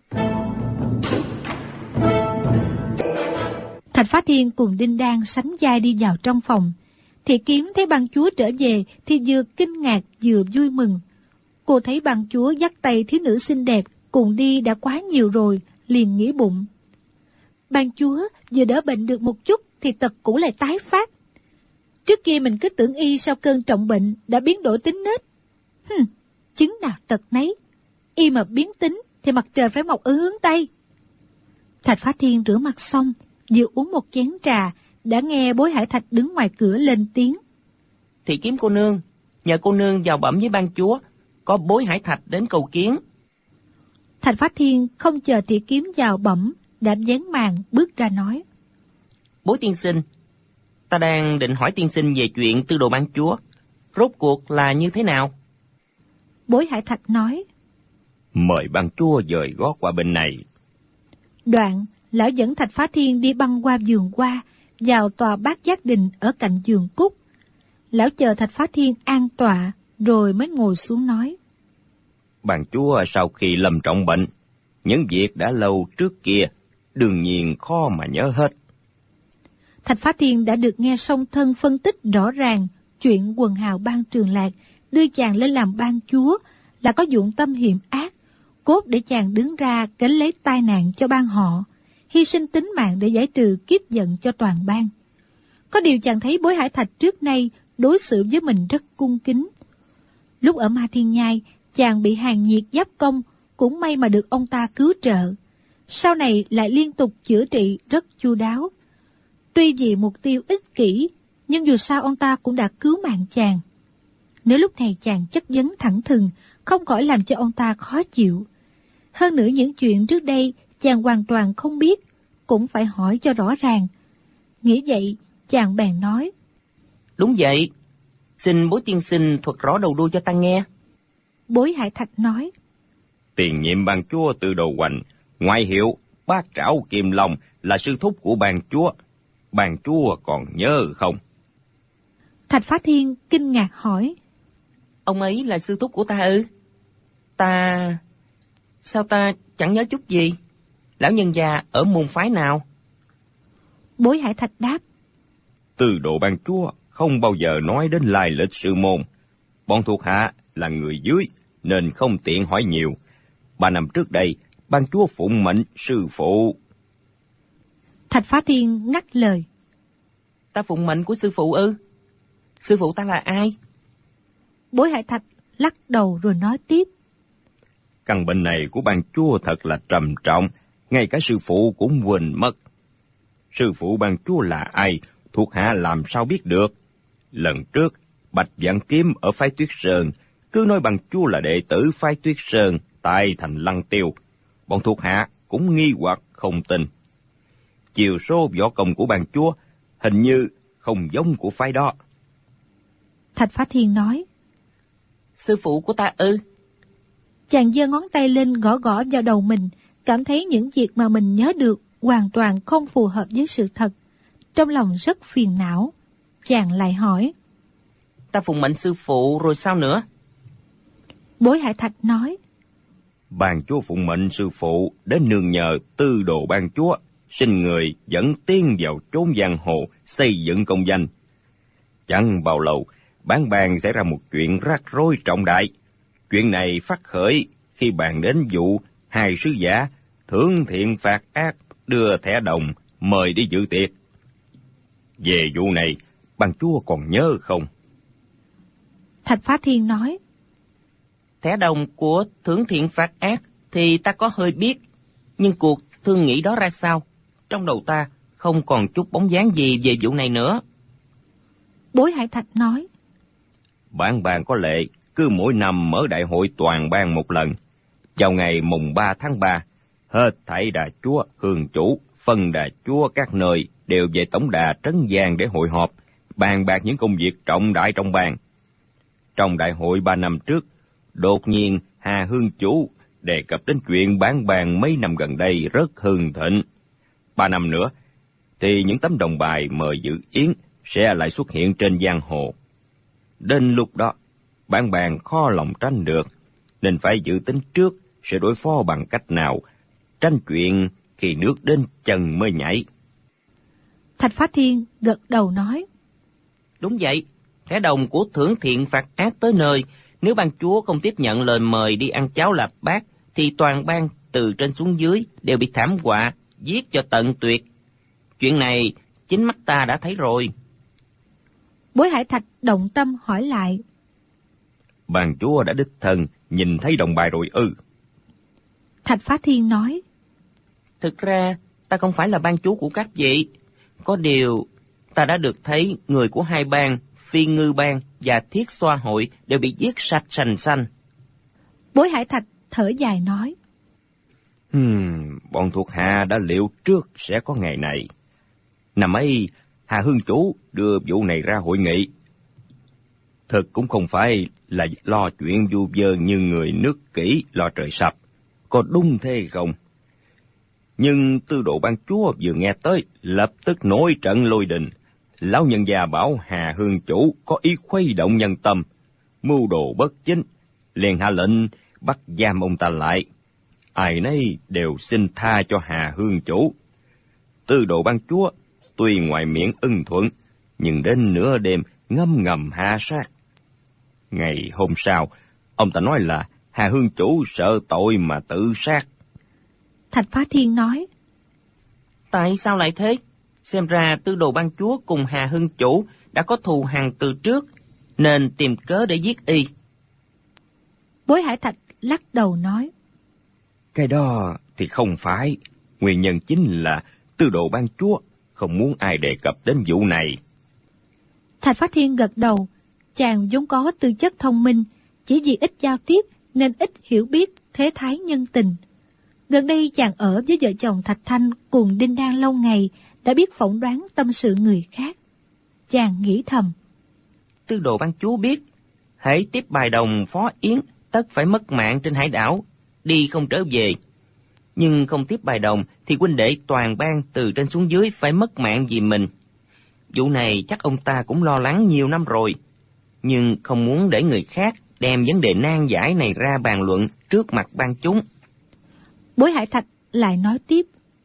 Speaker 2: Thạch Phá Thiên cùng Đinh Đan sánh vai đi vào trong phòng. Thị Kiếm thấy ban chúa trở về thì vừa kinh ngạc vừa vui mừng. Cô thấy ban chúa dắt tay thiếu nữ xinh đẹp cùng đi đã quá nhiều rồi, liền nghĩ bụng. Ban chúa vừa đỡ bệnh được một chút thì tật cũ lại tái phát. Trước kia mình cứ tưởng y sau cơn trọng bệnh đã biến đổi tính nết. Chứng nào tật nấy, y mà biến tính thì mặt trời phải mọc ở hướng Tây. Thạch Phá Thiên rửa mặt xong, vừa uống một chén trà, đã nghe Bối Hải Thạch đứng ngoài cửa lên tiếng.
Speaker 4: Thị Kiếm cô nương, nhờ cô nương vào bẩm với ban chúa, có Bối Hải Thạch đến cầu kiến.
Speaker 2: Thạch Phá Thiên không chờ Thị Kiếm vào bẩm, đã vén màn bước ra nói.
Speaker 4: Bối tiên sinh, ta đang định hỏi tiên sinh về chuyện tư đồ ban chúa, rốt cuộc là như thế nào?
Speaker 2: Bối Hải Thạch nói.
Speaker 3: Mời ban chúa dời gót qua bên này.
Speaker 2: Đoạn, lão dẫn Thạch Phá Thiên đi băng qua vườn hoa, vào tòa Bát Giác Đình ở cạnh vườn cúc. Lão chờ Thạch Phá Thiên an tọa, rồi mới ngồi xuống nói.
Speaker 3: Ban chúa sau khi lâm trọng bệnh, những việc đã lâu trước kia, đương nhiên khó mà nhớ hết.
Speaker 2: Thạch Phá Thiên đã được nghe song thân phân tích rõ ràng chuyện quần hào ban Trường Lạc đưa chàng lên làm ban chúa là có dụng tâm hiểm ác, cốt để chàng đứng ra gánh lấy tai nạn cho ban họ, hy sinh tính mạng để giải trừ kiếp giận cho toàn bang. Có điều chàng thấy Bối Hải Thạch trước nay đối xử với mình rất cung kính. Lúc ở Ma Thiên Nhai, chàng bị Hàn Nhiệt giáp công, cũng may mà được ông ta cứu trợ. Sau này lại liên tục chữa trị rất chu đáo. Tuy vì mục tiêu ích kỷ, nhưng dù sao ông ta cũng đã cứu mạng chàng. Nếu lúc này chàng chất vấn thẳng thừng, không khỏi làm cho ông ta khó chịu. Hơn nữa những chuyện trước đây chàng hoàn toàn không biết, cũng phải hỏi cho rõ ràng. Nghĩ vậy, chàng bèn nói.
Speaker 4: Đúng vậy, xin Bối tiên sinh thuật rõ đầu đuôi cho ta nghe.
Speaker 2: Bối Hải Thạch nói.
Speaker 3: Tiền nhiệm ban chúa Tư Đồ Hoành, ngoại hiệu Bát Trảo Kim Long, là sư thúc của ban chúa. Ban chúa còn nhớ không?
Speaker 2: Thạch Phá Thiên kinh ngạc hỏi.
Speaker 4: Ông ấy là sư thúc của ta ư? Sao ta chẳng nhớ chút gì? Lão nhân gia ở môn phái nào?
Speaker 2: Bối Hải Thạch đáp.
Speaker 3: Tư Đồ ban chúa không bao giờ nói đến lai lịch sư môn. Bọn thuộc hạ là người dưới, nên không tiện hỏi nhiều. 3 năm trước đây, ban chúa phụng mệnh sư phụ.
Speaker 2: Thạch Phá Thiên ngắt lời.
Speaker 4: Ta phụng mệnh của sư phụ ư? Sư phụ ta là ai?
Speaker 2: Bối Hải Thạch lắc đầu rồi nói tiếp.
Speaker 3: Căn bệnh này của ban chúa thật là trầm trọng, ngay cả sư phụ cũng quên mất. Sư phụ ban chúa là ai, thuộc hạ làm sao biết được? Lần trước, Bạch Vạn Kiếm ở phái Tuyết Sơn, cứ nói ban chúa là đệ tử phái Tuyết Sơn tại thành Lăng Tiêu. Bọn thuộc hạ cũng nghi hoặc không tin. Chiều số võ công của ban chúa hình như không giống của phái đó.
Speaker 2: Thạch Phá Thiên nói.
Speaker 4: Sư phụ của ta ư?
Speaker 2: Chàng giơ ngón tay lên gõ gõ vào đầu mình, cảm thấy những việc mà mình nhớ được hoàn toàn không phù hợp với sự thật. Trong lòng rất phiền não. Chàng lại hỏi.
Speaker 4: Ta phụng mệnh sư phụ rồi sao nữa?
Speaker 2: Bối Hải Thạch nói.
Speaker 3: Ban chúa phụng mệnh sư phụ đến nương nhờ Tư Đồ ban chúa, xin người dẫn tiến vào chốn giang hồ, xây dựng công danh. Chẳng bao lâu, bản bang xảy ra một chuyện rắc rối trọng đại. Chuyện này phát khởi khi bàn đến vụ 2 sứ giả thưởng thiện phạt ác đưa thẻ đồng mời đi dự tiệc. Về vụ này, ban chúa còn nhớ không?
Speaker 2: Thạch Phá Thiên nói.
Speaker 4: Thẻ đồng của thưởng thiện phạt ác thì ta có hơi biết, nhưng cuộc thương nghị đó ra sao? Trong đầu ta không còn chút bóng dáng gì về vụ này nữa.
Speaker 2: Bối Hải Thạch nói.
Speaker 3: Bản bang có lệ, cứ mỗi năm mở đại hội toàn bang một lần. Vào ngày mùng 3 tháng 3, hết thảy đà chúa, hương chủ, phân đà chúa các nơi đều về tổng đà Trấn Giang để hội họp, bàn bạc những công việc trọng đại trong bang. Trong đại hội 3 năm trước, đột nhiên Hà hương chủ đề cập đến chuyện bán bang mấy năm gần đây rất hưng thịnh. 3 năm nữa, thì những tấm đồng bài mời dự yến sẽ lại xuất hiện trên giang hồ. Đến lúc đó, bạn bè khó lòng tranh được, nên phải dự tính trước sẽ đối phó bằng cách nào, tranh chuyện khi nước đến chân mới nhảy.
Speaker 2: Thạch Phá Thiên gật đầu nói.
Speaker 4: Đúng vậy, kẻ đồng của thưởng thiện phạt ác tới nơi, nếu ban chúa không tiếp nhận lời mời đi ăn cháo lạp bát, thì toàn bang từ trên xuống dưới đều bị thảm họa, giết cho tận tuyệt. Chuyện này chính mắt ta đã thấy rồi.
Speaker 2: Bối Hải Thạch động tâm hỏi lại.
Speaker 3: Ban chúa đã đích thân nhìn thấy đồng bài rồi ư?
Speaker 2: Thạch Phá Thiên nói.
Speaker 4: Thực ra, ta không phải là ban chúa của các vị. Có điều, ta đã được thấy người của hai bang, Phi Ngư bang và Thiết Xoa hội đều bị giết sạch sành xanh.
Speaker 2: Bối Hải Thạch thở dài nói.
Speaker 3: Bọn thuộc hạ đã liệu trước sẽ có ngày này. Năm ấy, Hà Hương Chủ đưa vụ này ra hội nghị. Thực cũng không phải là lo chuyện vu vơ như người nước kỹ lo trời sập, có đúng thế không? Nhưng tư đồ ban chúa vừa nghe tới, lập tức nổi trận lôi đình. Lão nhân già bảo Hà Hương Chủ có ý khuấy động nhân tâm, mưu đồ bất chính, liền hạ lệnh bắt giam ông ta lại. Ai nấy đều xin tha cho Hà Hương Chủ. Tư đồ ban chúa tuy ngoài miệng ưng thuận, nhưng đến nửa đêm ngâm ngầm hạ sát. Ngày hôm sau, ông ta nói là Hà Hương Chủ sợ tội mà tự sát.
Speaker 2: Thạch Phá Thiên nói.
Speaker 4: Tại sao lại thế? Xem ra tư đồ ban chúa cùng Hà Hưng Chủ đã có thù hằn từ trước, nên tìm cớ để giết y.
Speaker 2: Bối Hải Thạch lắc đầu nói.
Speaker 3: Cái đó thì không phải. Nguyên nhân chính là tư đồ ban chúa không muốn ai đề cập đến vụ này.
Speaker 2: Thạch Phá Thiên gật đầu. Chàng vốn có tư chất thông minh, chỉ vì ít giao tiếp nên ít hiểu biết thế thái nhân tình. Gần đây chàng ở với vợ chồng Thạch Thanh cùng Đinh Đan lâu ngày, đã biết phỏng đoán tâm sự người khác. Chàng nghĩ thầm.
Speaker 4: Tư đồ ban chúa biết, hễ tiếp bài đồng Phó Yến tất phải mất mạng trên hải đảo, đi không trở về. Nhưng không tiếp bài đồng thì huynh đệ toàn bang từ trên xuống dưới phải mất mạng vì mình. Vụ này chắc ông ta cũng lo lắng nhiều năm rồi, nhưng không muốn để người khác đem vấn đề nan giải này ra bàn luận trước mặt ban chúng.
Speaker 2: Bối Hải Thạch lại nói tiếp.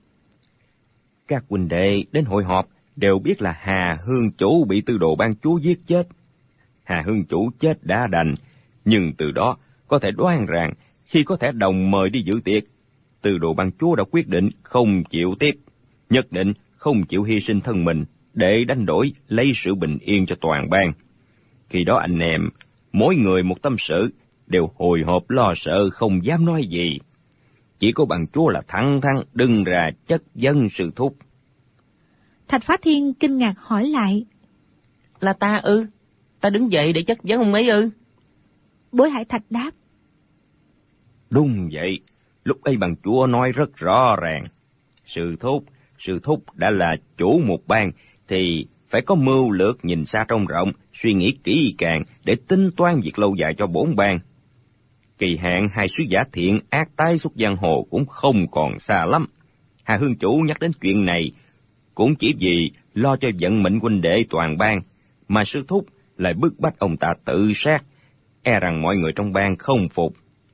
Speaker 3: Các huynh đệ đến hội họp đều biết là Hà Hương Chủ bị tư đồ ban chúa giết chết. Hà Hương Chủ chết đã đành, nhưng từ đó có thể đoán rằng khi có thẻ đồng mời đi dự tiệc, tư đồ ban chúa đã quyết định không chịu tiếp, nhất định không chịu hy sinh thân mình để đánh đổi lấy sự bình yên cho toàn bang. Khi đó anh em, mỗi người một tâm sự, đều hồi hộp lo sợ không dám nói gì. Chỉ có ban chúa là thẳng thắn đứng ra chất vấn Sư Thúc.
Speaker 2: Thạch Phá Thiên kinh ngạc hỏi lại.
Speaker 4: Là ta ư? Ta đứng dậy để chất vấn ông ấy ư?
Speaker 2: Bối Hải Thạch đáp.
Speaker 3: Đúng vậy, lúc ấy ban chúa nói rất rõ ràng. Sư Thúc đã là chủ một bang, thì phải có mưu lược nhìn xa trông rộng, suy nghĩ kỹ càng để tính toán việc lâu dài cho bốn bang. Kỳ hạn hai sứ giả thiện ác tái xuất giang hồ cũng không còn xa lắm. Hà Hương Chủ nhắc đến chuyện này cũng chỉ vì lo cho vận mệnh huynh đệ toàn bang, mà Sư Thúc lại bức bách ông ta tự sát, e rằng mọi người trong bang không phục.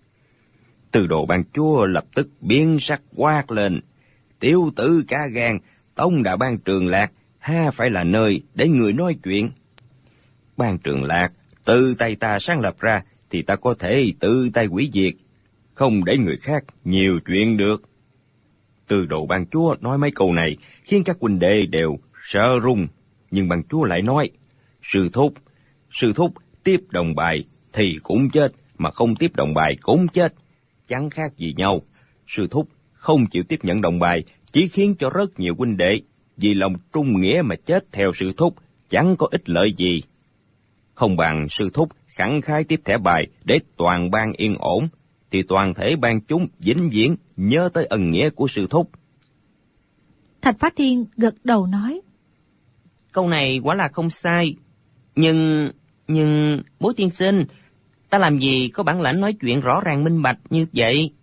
Speaker 3: Tư đồ ban chúa lập tức biến sắc quát lên. Tiểu tử cá gan, tông đã ban Trường Lạc, ha phải là nơi để người nói chuyện. Ban Trường Lạc từ tay ta sáng lập ra, thì ta có thể tự tay hủy diệt, không để người khác nhiều chuyện được. Tư đồ ban chúa nói mấy câu này khiến các huynh đệ đều sợ run, nhưng ban chúa lại nói, Sư Thúc tiếp đồng bài thì cũng chết, mà không tiếp đồng bài cũng chết, chẳng khác gì nhau. Sư Thúc không chịu tiếp nhận đồng bài chỉ khiến cho rất nhiều huynh đệ vì lòng trung nghĩa mà chết theo Sư Thúc, chẳng có ích lợi gì. Không bằng Sư Thúc khẳng khái tiếp thẻ bài để toàn bang yên ổn, thì toàn thể bang chúng vĩnh viễn nhớ tới ân nghĩa của Sư Thúc.
Speaker 2: Thạch Phá Thiên gật đầu nói.
Speaker 4: Câu này quả là không sai, nhưng Bối tiên sinh, ta làm gì có bản lãnh nói chuyện rõ ràng minh bạch như vậy?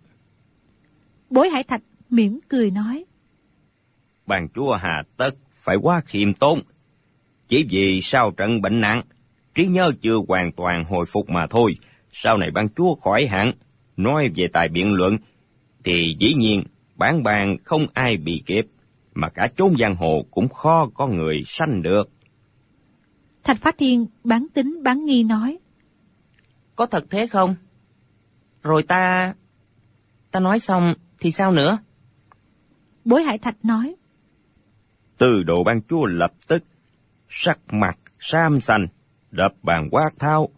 Speaker 2: Bối Hải Thạch mỉm cười nói.
Speaker 3: Ban chúa hà tất phải quá khiêm tốn. Chỉ vì sau trận bệnh nặng, trí nhớ chưa hoàn toàn hồi phục mà thôi. Sau này ban chúa khỏi hẳn. Nói về tài biện luận, thì dĩ nhiên bản bàn không ai bị kịp, mà cả chốn giang hồ cũng khó có người sanh được.
Speaker 2: Thạch Phá Thiên bán tín bán nghi nói.
Speaker 4: Có thật thế không? Rồi ta nói xong thì sao nữa?
Speaker 2: Bối Hải Thạch nói.
Speaker 3: Tư đồ ban chúa lập tức sắc mặt xám xanh, đập bàn quát tháo.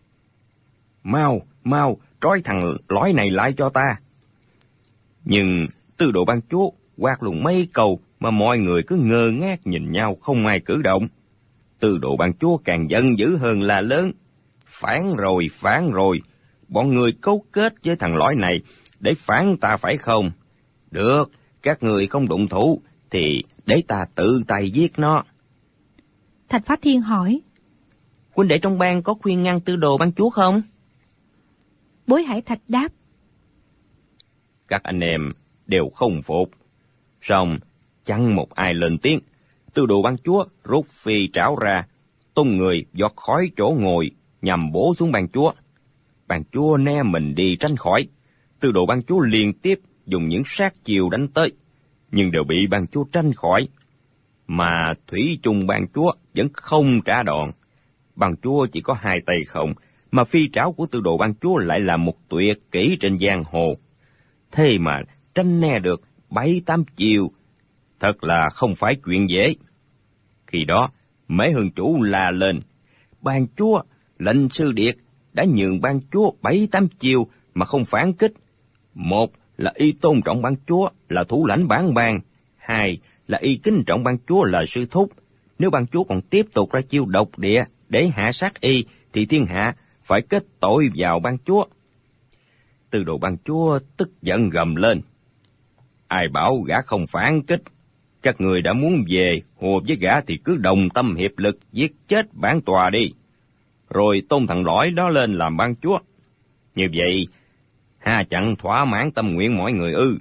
Speaker 3: Mau, trói thằng lói này lại cho ta. Nhưng tư đồ ban chúa quát luôn mấy câu mà mọi người cứ ngơ ngác nhìn nhau không ai cử động. Tư đồ ban chúa càng giận dữ hơn là lớn. Phản rồi, bọn người cấu kết với thằng lói này để phản ta phải không? Được, các người không đụng thủ thì để ta tự tay giết nó.
Speaker 2: Thạch Phá Thiên hỏi.
Speaker 4: Huynh đệ trong bang có khuyên ngăn tư đồ ban chúa không?
Speaker 2: Bối Hải Thạch đáp.
Speaker 3: Các anh em đều không phục. Song chẳng một ai lên tiếng. Tư đồ ban chúa rút phi trảo ra, tung người giọt khói chỗ ngồi nhằm bổ xuống ban chúa. Ban chúa né mình đi tránh khỏi. Tư đồ ban chúa liên tiếp dùng những sát chiêu đánh tới, nhưng đều bị ban chúa tránh khỏi. Mà thủy chung ban chúa vẫn không trả đòn. Ban chúa chỉ có 2 tay không, mà phi trảo của tư đồ ban chúa lại là một tuyệt kỹ trên giang hồ. Thế mà tránh né được 7-8 chiêu, thật là không phải chuyện dễ. Khi đó, Mễ Hương chủ la lên. Ban chúa, lệnh sư điệt đã nhường ban chúa 7-8 chiêu mà không phản kích. Một là y tôn trọng ban chúa là thủ lãnh bản bang, 2 là y kính trọng ban chúa là sư thúc. Nếu ban chúa còn tiếp tục ra chiêu độc địa để hạ sát y, thì thiên hạ phải kết tội vào ban chúa. Tư đồ ban chúa tức giận gầm lên. Ai bảo gã không phản kích? Các người đã muốn về hùa với gã thì cứ đồng tâm hiệp lực giết chết bản tòa đi, rồi tôn thằng lõi đó lên làm ban chúa. Như vậy, ha chẳng thỏa mãn tâm nguyện mọi người ư?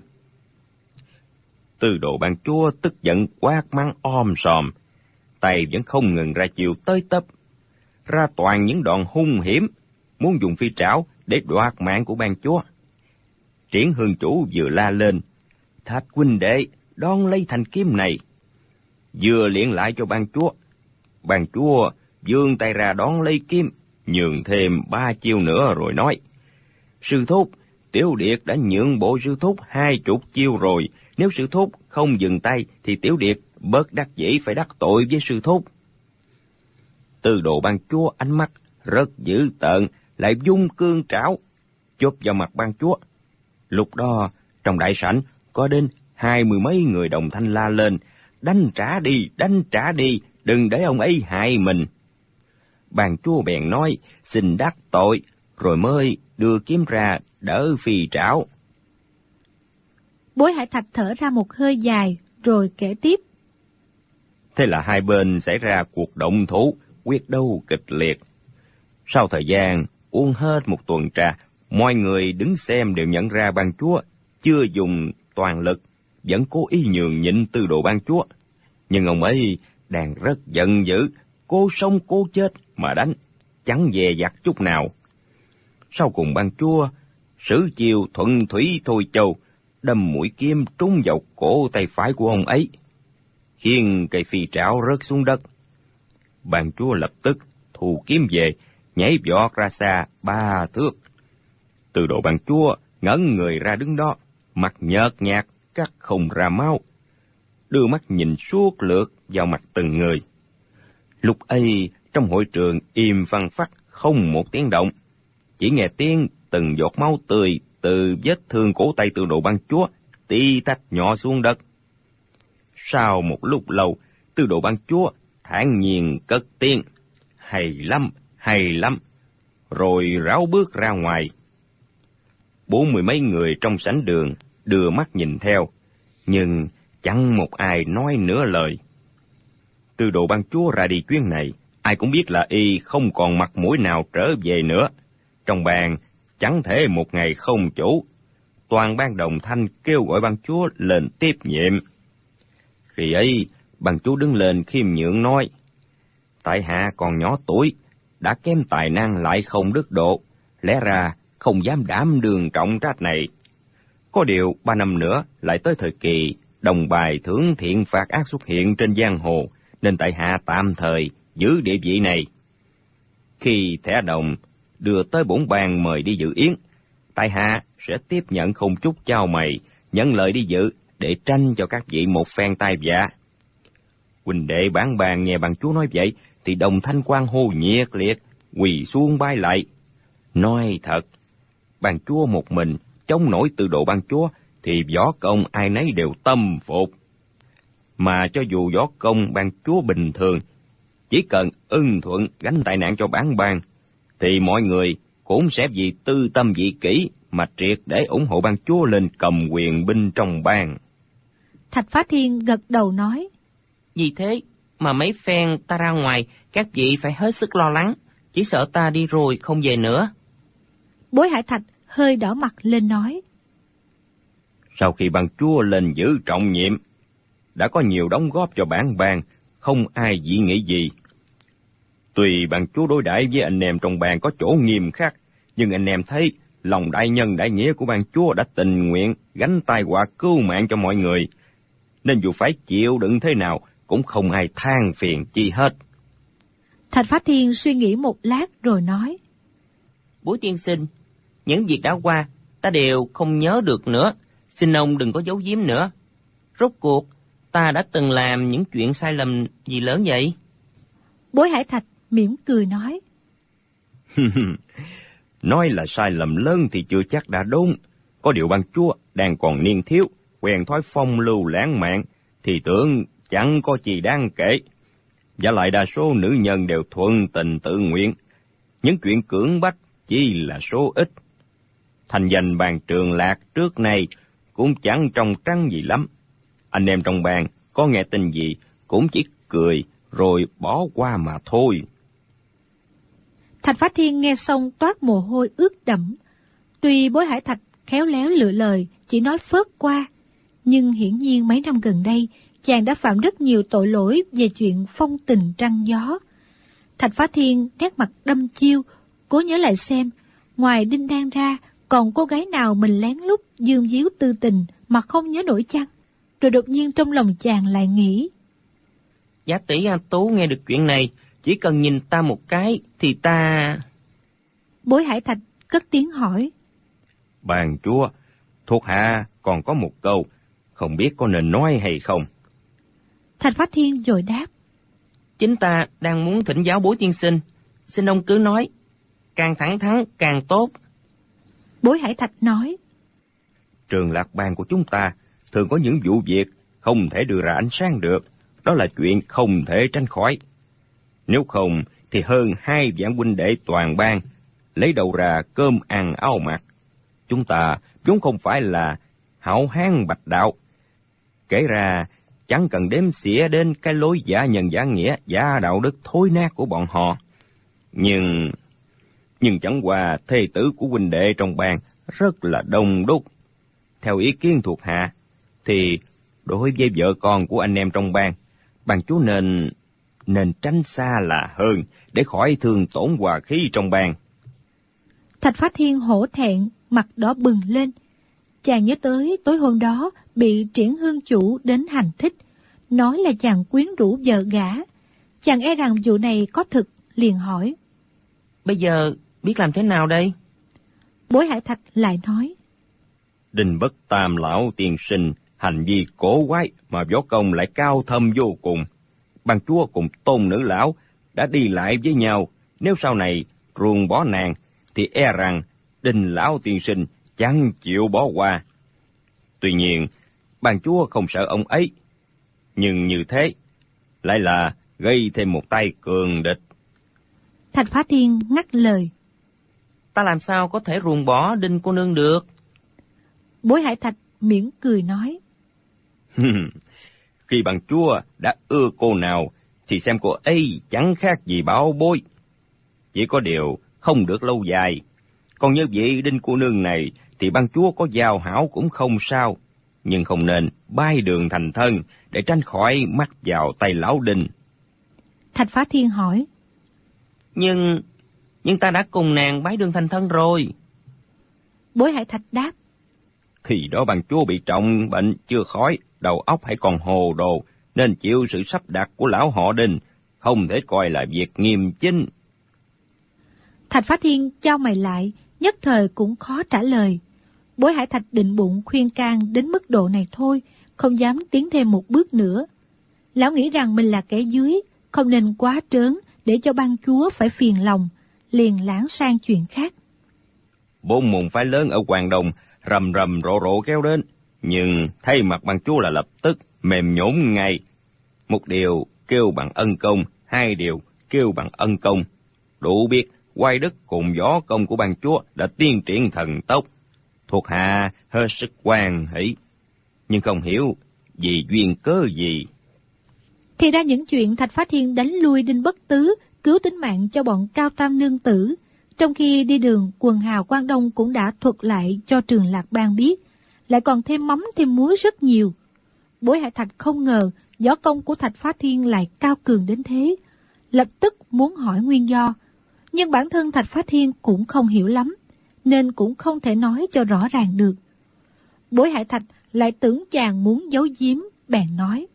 Speaker 3: Tư đồ ban chúa tức giận quát mắng sòm, tay vẫn không ngừng ra chiều tới tấp, ra toàn những đòn hung hiểm, muốn dùng phi trảo để đoạt mạng của ban chúa. Triển Hương chủ vừa la lên, Thạch huynh đệ, đón lấy thanh kiếm này. Vừa liễn lại cho ban chúa vươn tay ra đón lấy kiếm, nhường thêm 3 chiêu nữa rồi nói. Sư thúc, Tiểu Điệt đã nhượng bộ sư thúc 20 chiêu rồi, nếu sư thúc không dừng tay thì Tiểu Điệt bớt đắc dĩ phải đắc tội với sư thúc. Tư đồ ban chúa ánh mắt rất dữ tợn, lại vung cương trảo chộp vào mặt ban chúa. Lúc đó trong đại sảnh có đến 20 mấy người đồng thanh la lên, đánh trả đi, đừng để ông ấy hại mình. Ban chúa bèn nói xin đắc tội, rồi mới đưa kiếm ra đỡ phi trảo.
Speaker 2: Bối Hải Thạch thở ra một hơi dài, rồi kể tiếp.
Speaker 3: Thế là hai bên xảy ra cuộc động thủ, quyết đấu kịch liệt. Sau thời gian uống hết một tuần trà, mọi người đứng xem đều nhận ra ban chúa chưa dùng toàn lực, vẫn cố ý nhường nhịn tư đồ ban chúa. Nhưng ông ấy đang rất giận dữ, cố sống cố chết mà đánh, chẳng dè dặt chút nào. Sau cùng ban chúa sử chiêu thuận thủy thôi châu, đâm mũi kiếm trúng vào cổ tay phải của ông ấy, khiến cây phi trảo rớt xuống đất. Ban chúa lập tức thu kiếm về, nhảy vọt ra xa 3 thước. Tư đồ ban chúa ngẩn người ra đứng đó, mặt nhợt nhạt, cắt không ra máu, đưa mắt nhìn suốt lượt vào mặt từng người. Lúc ấy trong hội trường im phăng phắc, không một tiếng động, chỉ nghe tiếng từng giọt máu tươi từ vết thương cổ tay tư đồ ban chúa tí tách nhỏ xuống đất. Sau một lúc lâu, tư đồ ban chúa thản nhiên cất tiếng, hay lắm, rồi ráo bước ra ngoài. 40 mấy người trong sảnh đường đưa mắt nhìn theo, nhưng chẳng một ai nói nửa lời. Tư đồ ban chúa ra đi chuyến này, ai cũng biết là y không còn mặt mũi nào trở về nữa. Trong bang chẳng thể một ngày không chủ, toàn bang đồng thanh kêu gọi ban chúa lên tiếp nhiệm. Khi ấy, ban chúa đứng lên khiêm nhượng nói, tại hạ còn nhỏ tuổi, đã kém tài năng lại không đức độ, lẽ ra không dám đảm đương trọng trách này. Có điều 3 năm nữa lại tới thời kỳ đồng bài thưởng thiện phạt ác xuất hiện trên giang hồ, nên tại hạ tạm thời giữ địa vị này. Khi thẻ đồng đưa tới bổn bang mời đi dự yến, tại hạ sẽ tiếp nhận không chút chào mày, nhận lời đi dự để tranh cho các vị một phen tai vạ. Huynh đệ bản bàn nghe bàn chúa nói vậy thì đồng thanh quan hô nhiệt liệt, quỳ xuống bái lại. Nói thật, bàn chúa một mình chống nổi tư độ ban chúa thì võ công ai nấy đều tâm phục. Mà cho dù võ công ban chúa bình thường, chỉ cần ưng thuận gánh tai nạn cho bản bang, thì mọi người cũng sẽ vì tư tâm vị kỷ mà triệt để ủng hộ ban chúa lên cầm quyền binh trong bang.
Speaker 2: Thạch Phá Thiên gật đầu nói:
Speaker 4: Vì thế mà mấy phen ta ra ngoài, các vị phải hết sức lo lắng, chỉ sợ ta đi rồi không về nữa.
Speaker 2: Bối Hải Thạch hơi đỏ mặt lên nói:
Speaker 3: Sau khi ban chúa lên giữ trọng nhiệm, đã có nhiều đóng góp cho bản bang, không ai dị nghị gì. Tuy ban chúa đối đãi với anh em trong bang có chỗ nghiêm khắc, nhưng anh em thấy lòng đại nhân đại nghĩa của ban chúa đã tình nguyện gánh tai họa cứu mạng cho mọi người, nên dù phải chịu đựng thế nào cũng không ai than phiền chi hết.
Speaker 2: Thạch Phá Thiên suy nghĩ một lát rồi nói:
Speaker 4: Bối tiên sinh, những việc đã qua ta đều không nhớ được nữa, xin ông đừng có giấu giếm nữa. Rốt cuộc ta đã từng làm những chuyện sai lầm gì lớn vậy?
Speaker 2: Bối Hải Thạch mỉm cười nói:
Speaker 3: Nói là sai lầm lớn thì chưa chắc đã đúng. Có điều ban chúa đang còn niên thiếu, quen thói phong lưu lãng mạn, thì tưởng chẳng có gì đáng kể. Và lại đa số nữ nhân đều thuận tình tự nguyện, những chuyện cưỡng bách chỉ là số ít. Thành danh bàn Trường Lạc trước nay cũng chẳng trong trắng gì lắm. Anh em trong bàn có nghe tin gì cũng chỉ cười rồi bỏ qua mà thôi.
Speaker 2: Thạch Phá Thiên nghe xong toát mồ hôi ướt đẫm. Tuy Bối Hải Thạch khéo léo lựa lời, chỉ nói phớt qua, nhưng hiển nhiên mấy năm gần đây chàng đã phạm rất nhiều tội lỗi về chuyện phong tình trăng gió. Thạch Phá Thiên nét mặt đăm chiêu, cố nhớ lại xem, ngoài Đinh Đan ra, còn cô gái nào mình lén lút dương díu tư tình mà không nhớ nổi chăng? Rồi đột nhiên trong lòng chàng lại nghĩ:
Speaker 4: Giá tỷ An Tú nghe được chuyện này, chỉ cần nhìn ta một cái thì ta...
Speaker 2: Bối Hải Thạch cất tiếng hỏi:
Speaker 3: Bàn chúa, thuộc hạ còn có một câu, không biết có nên nói hay không?
Speaker 2: Thạch Phá Thiên rồi đáp:
Speaker 4: Chính ta đang muốn thỉnh giáo Bối tiên sinh, xin ông cứ nói, càng thẳng thắn càng tốt.
Speaker 2: Bối Hải Thạch nói:
Speaker 3: Trường Lạc bang của chúng ta thường có những vụ việc không thể đưa ra ánh sáng được, đó là chuyện không thể tránh khỏi. Nếu không thì hơn 2 vạn huynh đệ toàn bang lấy đầu ra cơm ăn áo mặc. Chúng ta vốn không phải là hảo hán bạch đạo, kể ra chẳng cần đếm xỉa đến cái lối giả nhân giả nghĩa, giả đạo đức thối nát của bọn họ. Nhưng chẳng qua thê tử của huynh đệ trong bang rất là đông đúc. Theo ý kiến thuộc hạ, thì đối với vợ con của anh em trong bang, ban chúa nên tránh xa là hơn, để khỏi thương tổn hòa khí trong bang.
Speaker 2: Thạch Phá Thiên hổ thẹn, mặt đỏ bừng lên. Chàng nhớ tới tối hôm đó bị Triển Hương chủ đến hành thích, nói là chàng quyến rũ vợ gã. Chàng e rằng vụ này có thực, liền hỏi:
Speaker 4: Bây giờ biết làm thế nào đây?
Speaker 2: Bối Hải Thạch lại nói:
Speaker 3: Đinh Bất Tam lão tiên sinh hành vi cổ quái mà võ công lại cao thâm vô cùng. Ban chúa cùng tôn nữ lão đã đi lại với nhau, nếu sau này ruồng bỏ nàng thì e rằng Đinh lão tiên sinh chẳng chịu bỏ qua. Tuy nhiên, ban chúa không sợ ông ấy, nhưng như thế lại là gây thêm một tay cường địch.
Speaker 2: Thạch Phá Thiên ngắt lời:
Speaker 4: Ta làm sao có thể ruồng bỏ Đinh cô nương được?
Speaker 2: Bối Hải Thạch mỉm cười nói:
Speaker 3: Khi ban chúa đã ưa cô nào thì xem cô ấy chẳng khác gì bảo bối. Chỉ có điều không được lâu dài. Còn như vị Đinh cô nương này thì ban chúa có giao hảo cũng không sao, nhưng không nên bay đường thành thân để tránh khỏi mắc vào tay lão Đinh.
Speaker 2: Thạch Phá Thiên hỏi:
Speaker 4: Nhưng nhưng ta đã cùng nàng bái đương thành thân rồi.
Speaker 2: Bối Hải Thạch đáp.
Speaker 3: Khi đó ban chúa bị trọng bệnh chưa khỏi, đầu óc hãy còn hồ đồ, nên chịu sự sắp đặt của lão họ Đinh, không thể coi là việc nghiêm chính.
Speaker 2: Thạch Phá Thiên chau mày lại, nhất thời cũng khó trả lời. Bối Hải Thạch định bụng khuyên can đến mức độ này thôi, không dám tiến thêm một bước nữa. Lão nghĩ rằng mình là kẻ dưới, không nên quá trớn để cho ban chúa phải phiền lòng, liền lãng sang chuyện khác.
Speaker 3: 4 môn phái lớn ở Hoàng Đông rầm rầm rộ rộ kéo đến, nhưng thay mặt ban chúa là lập tức mềm nhũn ngay. Một điều kêu bằng ân công, 2 điều kêu bằng ân công. Đủ biết oai đức cùng võ công của ban chúa đã tiến triển thần tốc, thuộc hạ hết sức hoan hỷ, nhưng không hiểu vì duyên cớ gì.
Speaker 2: Thì ra những chuyện Thạch Phá Thiên đánh lui Đinh Bất Tứ, cứu tính mạng cho bọn Cao Tam nương tử, trong khi đi đường quần hào Quan Đông cũng đã thuật lại cho Trường Lạc Bang biết, lại còn thêm mắm thêm muối rất nhiều. Bối Hải Thạch không ngờ võ công của Thạch Phá Thiên lại cao cường đến thế, lập tức muốn hỏi nguyên do, nhưng bản thân Thạch Phá Thiên cũng không hiểu lắm, nên cũng không thể nói cho rõ ràng được. Bối Hải Thạch lại tưởng chàng muốn giấu giếm, bèn nói.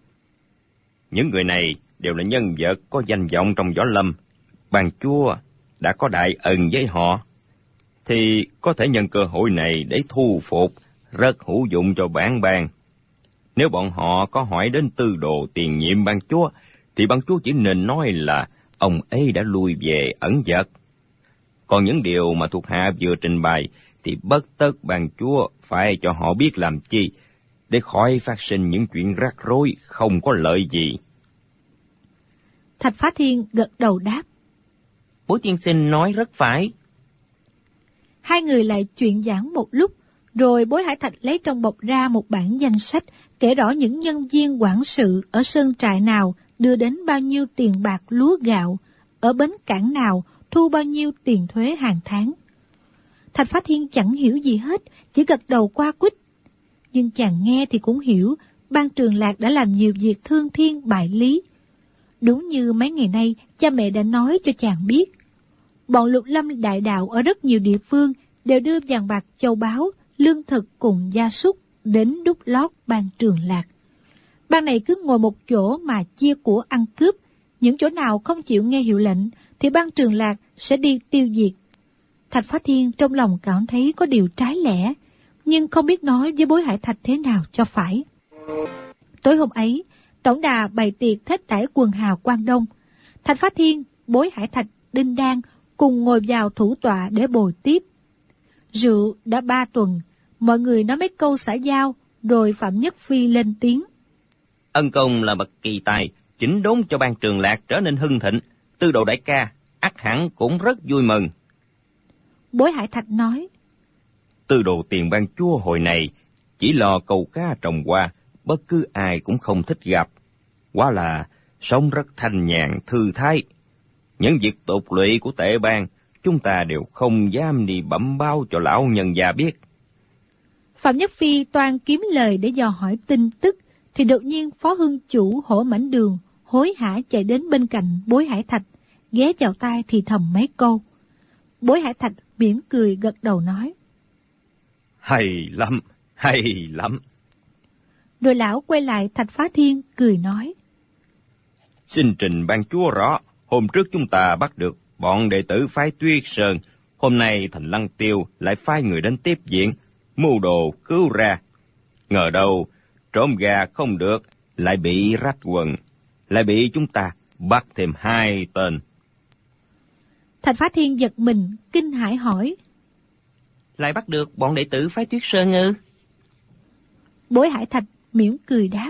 Speaker 3: Những người này đều là nhân vật có danh vọng trong võ lâm. Ban chúa đã có đại ân với họ, thì có thể nhân cơ hội này để thu phục, rất hữu dụng cho bản bang. Nếu bọn họ có hỏi đến tư đồ tiền nhiệm ban chúa, thì ban chúa chỉ nên nói là ông ấy đã lui về ẩn dật. Còn những điều mà thuộc hạ vừa trình bày thì bất tất ban chúa phải cho họ biết làm chi, để khỏi phát sinh những chuyện rắc rối không có lợi gì.
Speaker 2: Thạch Phá Thiên gật đầu đáp.
Speaker 4: Bố tiên sinh nói rất phải.
Speaker 2: Hai người lại chuyện giảng một lúc, rồi Bối Hải Thạch lấy trong bọc ra một bản danh sách kể rõ những nhân viên quản sự ở sơn trại nào đưa đến bao nhiêu tiền bạc lúa gạo, ở bến cảng nào thu bao nhiêu tiền thuế hàng tháng. Thạch Phá Thiên chẳng hiểu gì hết, chỉ gật đầu qua quýt. Nhưng chàng nghe thì cũng hiểu, ban Trường Lạc đã làm nhiều việc thương thiên bại lý. Đúng như mấy ngày nay cha mẹ đã nói cho chàng biết, bọn Lục Lâm đại đạo ở rất nhiều địa phương đều đưa vàng bạc châu báu, lương thực cùng gia súc đến đút lót ban Trường Lạc. Ban này cứ ngồi một chỗ mà chia của ăn cướp, những chỗ nào không chịu nghe hiệu lệnh thì ban Trường Lạc sẽ đi tiêu diệt. Thạch Phá Thiên trong lòng cảm thấy có điều trái lẽ, nhưng không biết nói với Bối Hải Thạch thế nào cho phải. Tối hôm ấy, tổng đà bày tiệc thết đãi quần hào Quan Đông. Thạch Phá Thiên, Bối Hải Thạch, Đinh Đan cùng ngồi vào thủ tọa để bồi tiếp. Rượu đã 3 tuần, mọi người nói mấy câu xã giao, rồi Phạm Nhất Phi lên tiếng.
Speaker 4: Ân công là bậc kỳ tài, chỉnh đốn cho ban Trường Lạc trở nên hưng thịnh. Tư đồ đại ca, ắt hẳn cũng rất vui mừng.
Speaker 2: Bối Hải Thạch nói.
Speaker 3: Tư đồ tiền ban chúa hồi này chỉ lo câu cá trồng hoa, bất cứ ai cũng không thích gặp. Quá là sống rất thanh nhàn thư thái. Những việc tục lụy của tệ bang, chúng ta đều không dám đi bẩm báo cho lão nhân gia biết.
Speaker 2: Phạm Nhất Phi toan kiếm lời để dò hỏi tin tức, thì đột nhiên phó hương chủ Hổ Mãnh Đường hối hả chạy đến bên cạnh Bối Hải Thạch, ghé vào tai thì thầm mấy câu. Bối Hải Thạch mỉm cười gật đầu nói.
Speaker 3: Hay lắm, hay lắm.
Speaker 2: Rồi lão quay lại Thạch Phá Thiên cười nói.
Speaker 3: Xin trình ban chúa rõ, hôm trước chúng ta bắt được bọn đệ tử phái Tuyết Sơn, hôm nay thành Lăng Tiêu lại phái người đến tiếp viện, mưu đồ cứu ra. Ngờ đâu trộm gà không được, lại bị rách quần, lại bị chúng ta bắt thêm 2 tên.
Speaker 2: Thạch Phá Thiên giật mình, kinh hãi hỏi.
Speaker 4: Lại bắt được bọn đệ tử phái Tuyết Sơn ư?
Speaker 2: Bối Hải Thạch mỉm cười đáp.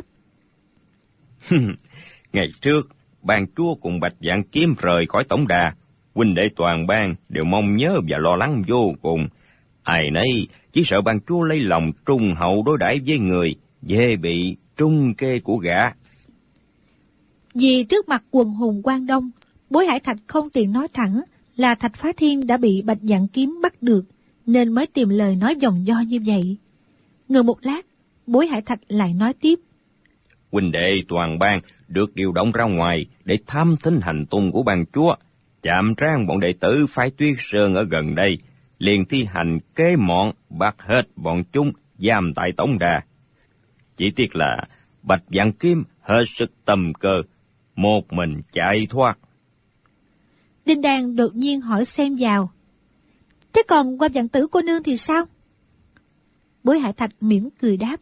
Speaker 3: Ngày trước, ban chúa cùng Bạch Vạn Kiếm rời khỏi tổng đà, huynh đệ toàn bang đều mong nhớ và lo lắng vô cùng. Ai nấy chỉ sợ ban chúa lấy lòng trung hậu đối đãi với người, dễ bị trung kê của gã.
Speaker 2: Vì trước mặt quần hùng Quan Đông, Bối Hải Thạch không tiện nói thẳng là Thạch Phá Thiên đã bị Bạch Vạn Kiếm bắt được, nên mới tìm lời nói vòng vo như vậy. Ngừng một lát, Bối Hải Thạch lại nói tiếp.
Speaker 3: Huynh đệ toàn bang được điều động ra ngoài để thám thính hành tung của ban chúa. chạm trán bọn đệ tử phái Tuyết Sơn ở gần đây, liền thi hành kế mọn bắt hết bọn chúng giam tại tổng đà. Chỉ tiếc là Bạch Vạn Kim hết sức tầm cơ, một mình chạy thoát.
Speaker 2: Đinh Đan đột nhiên hỏi xen vào. Thế còn Hoa Vạn Tử cô nương thì sao? Bối Hải Thạch mỉm cười đáp.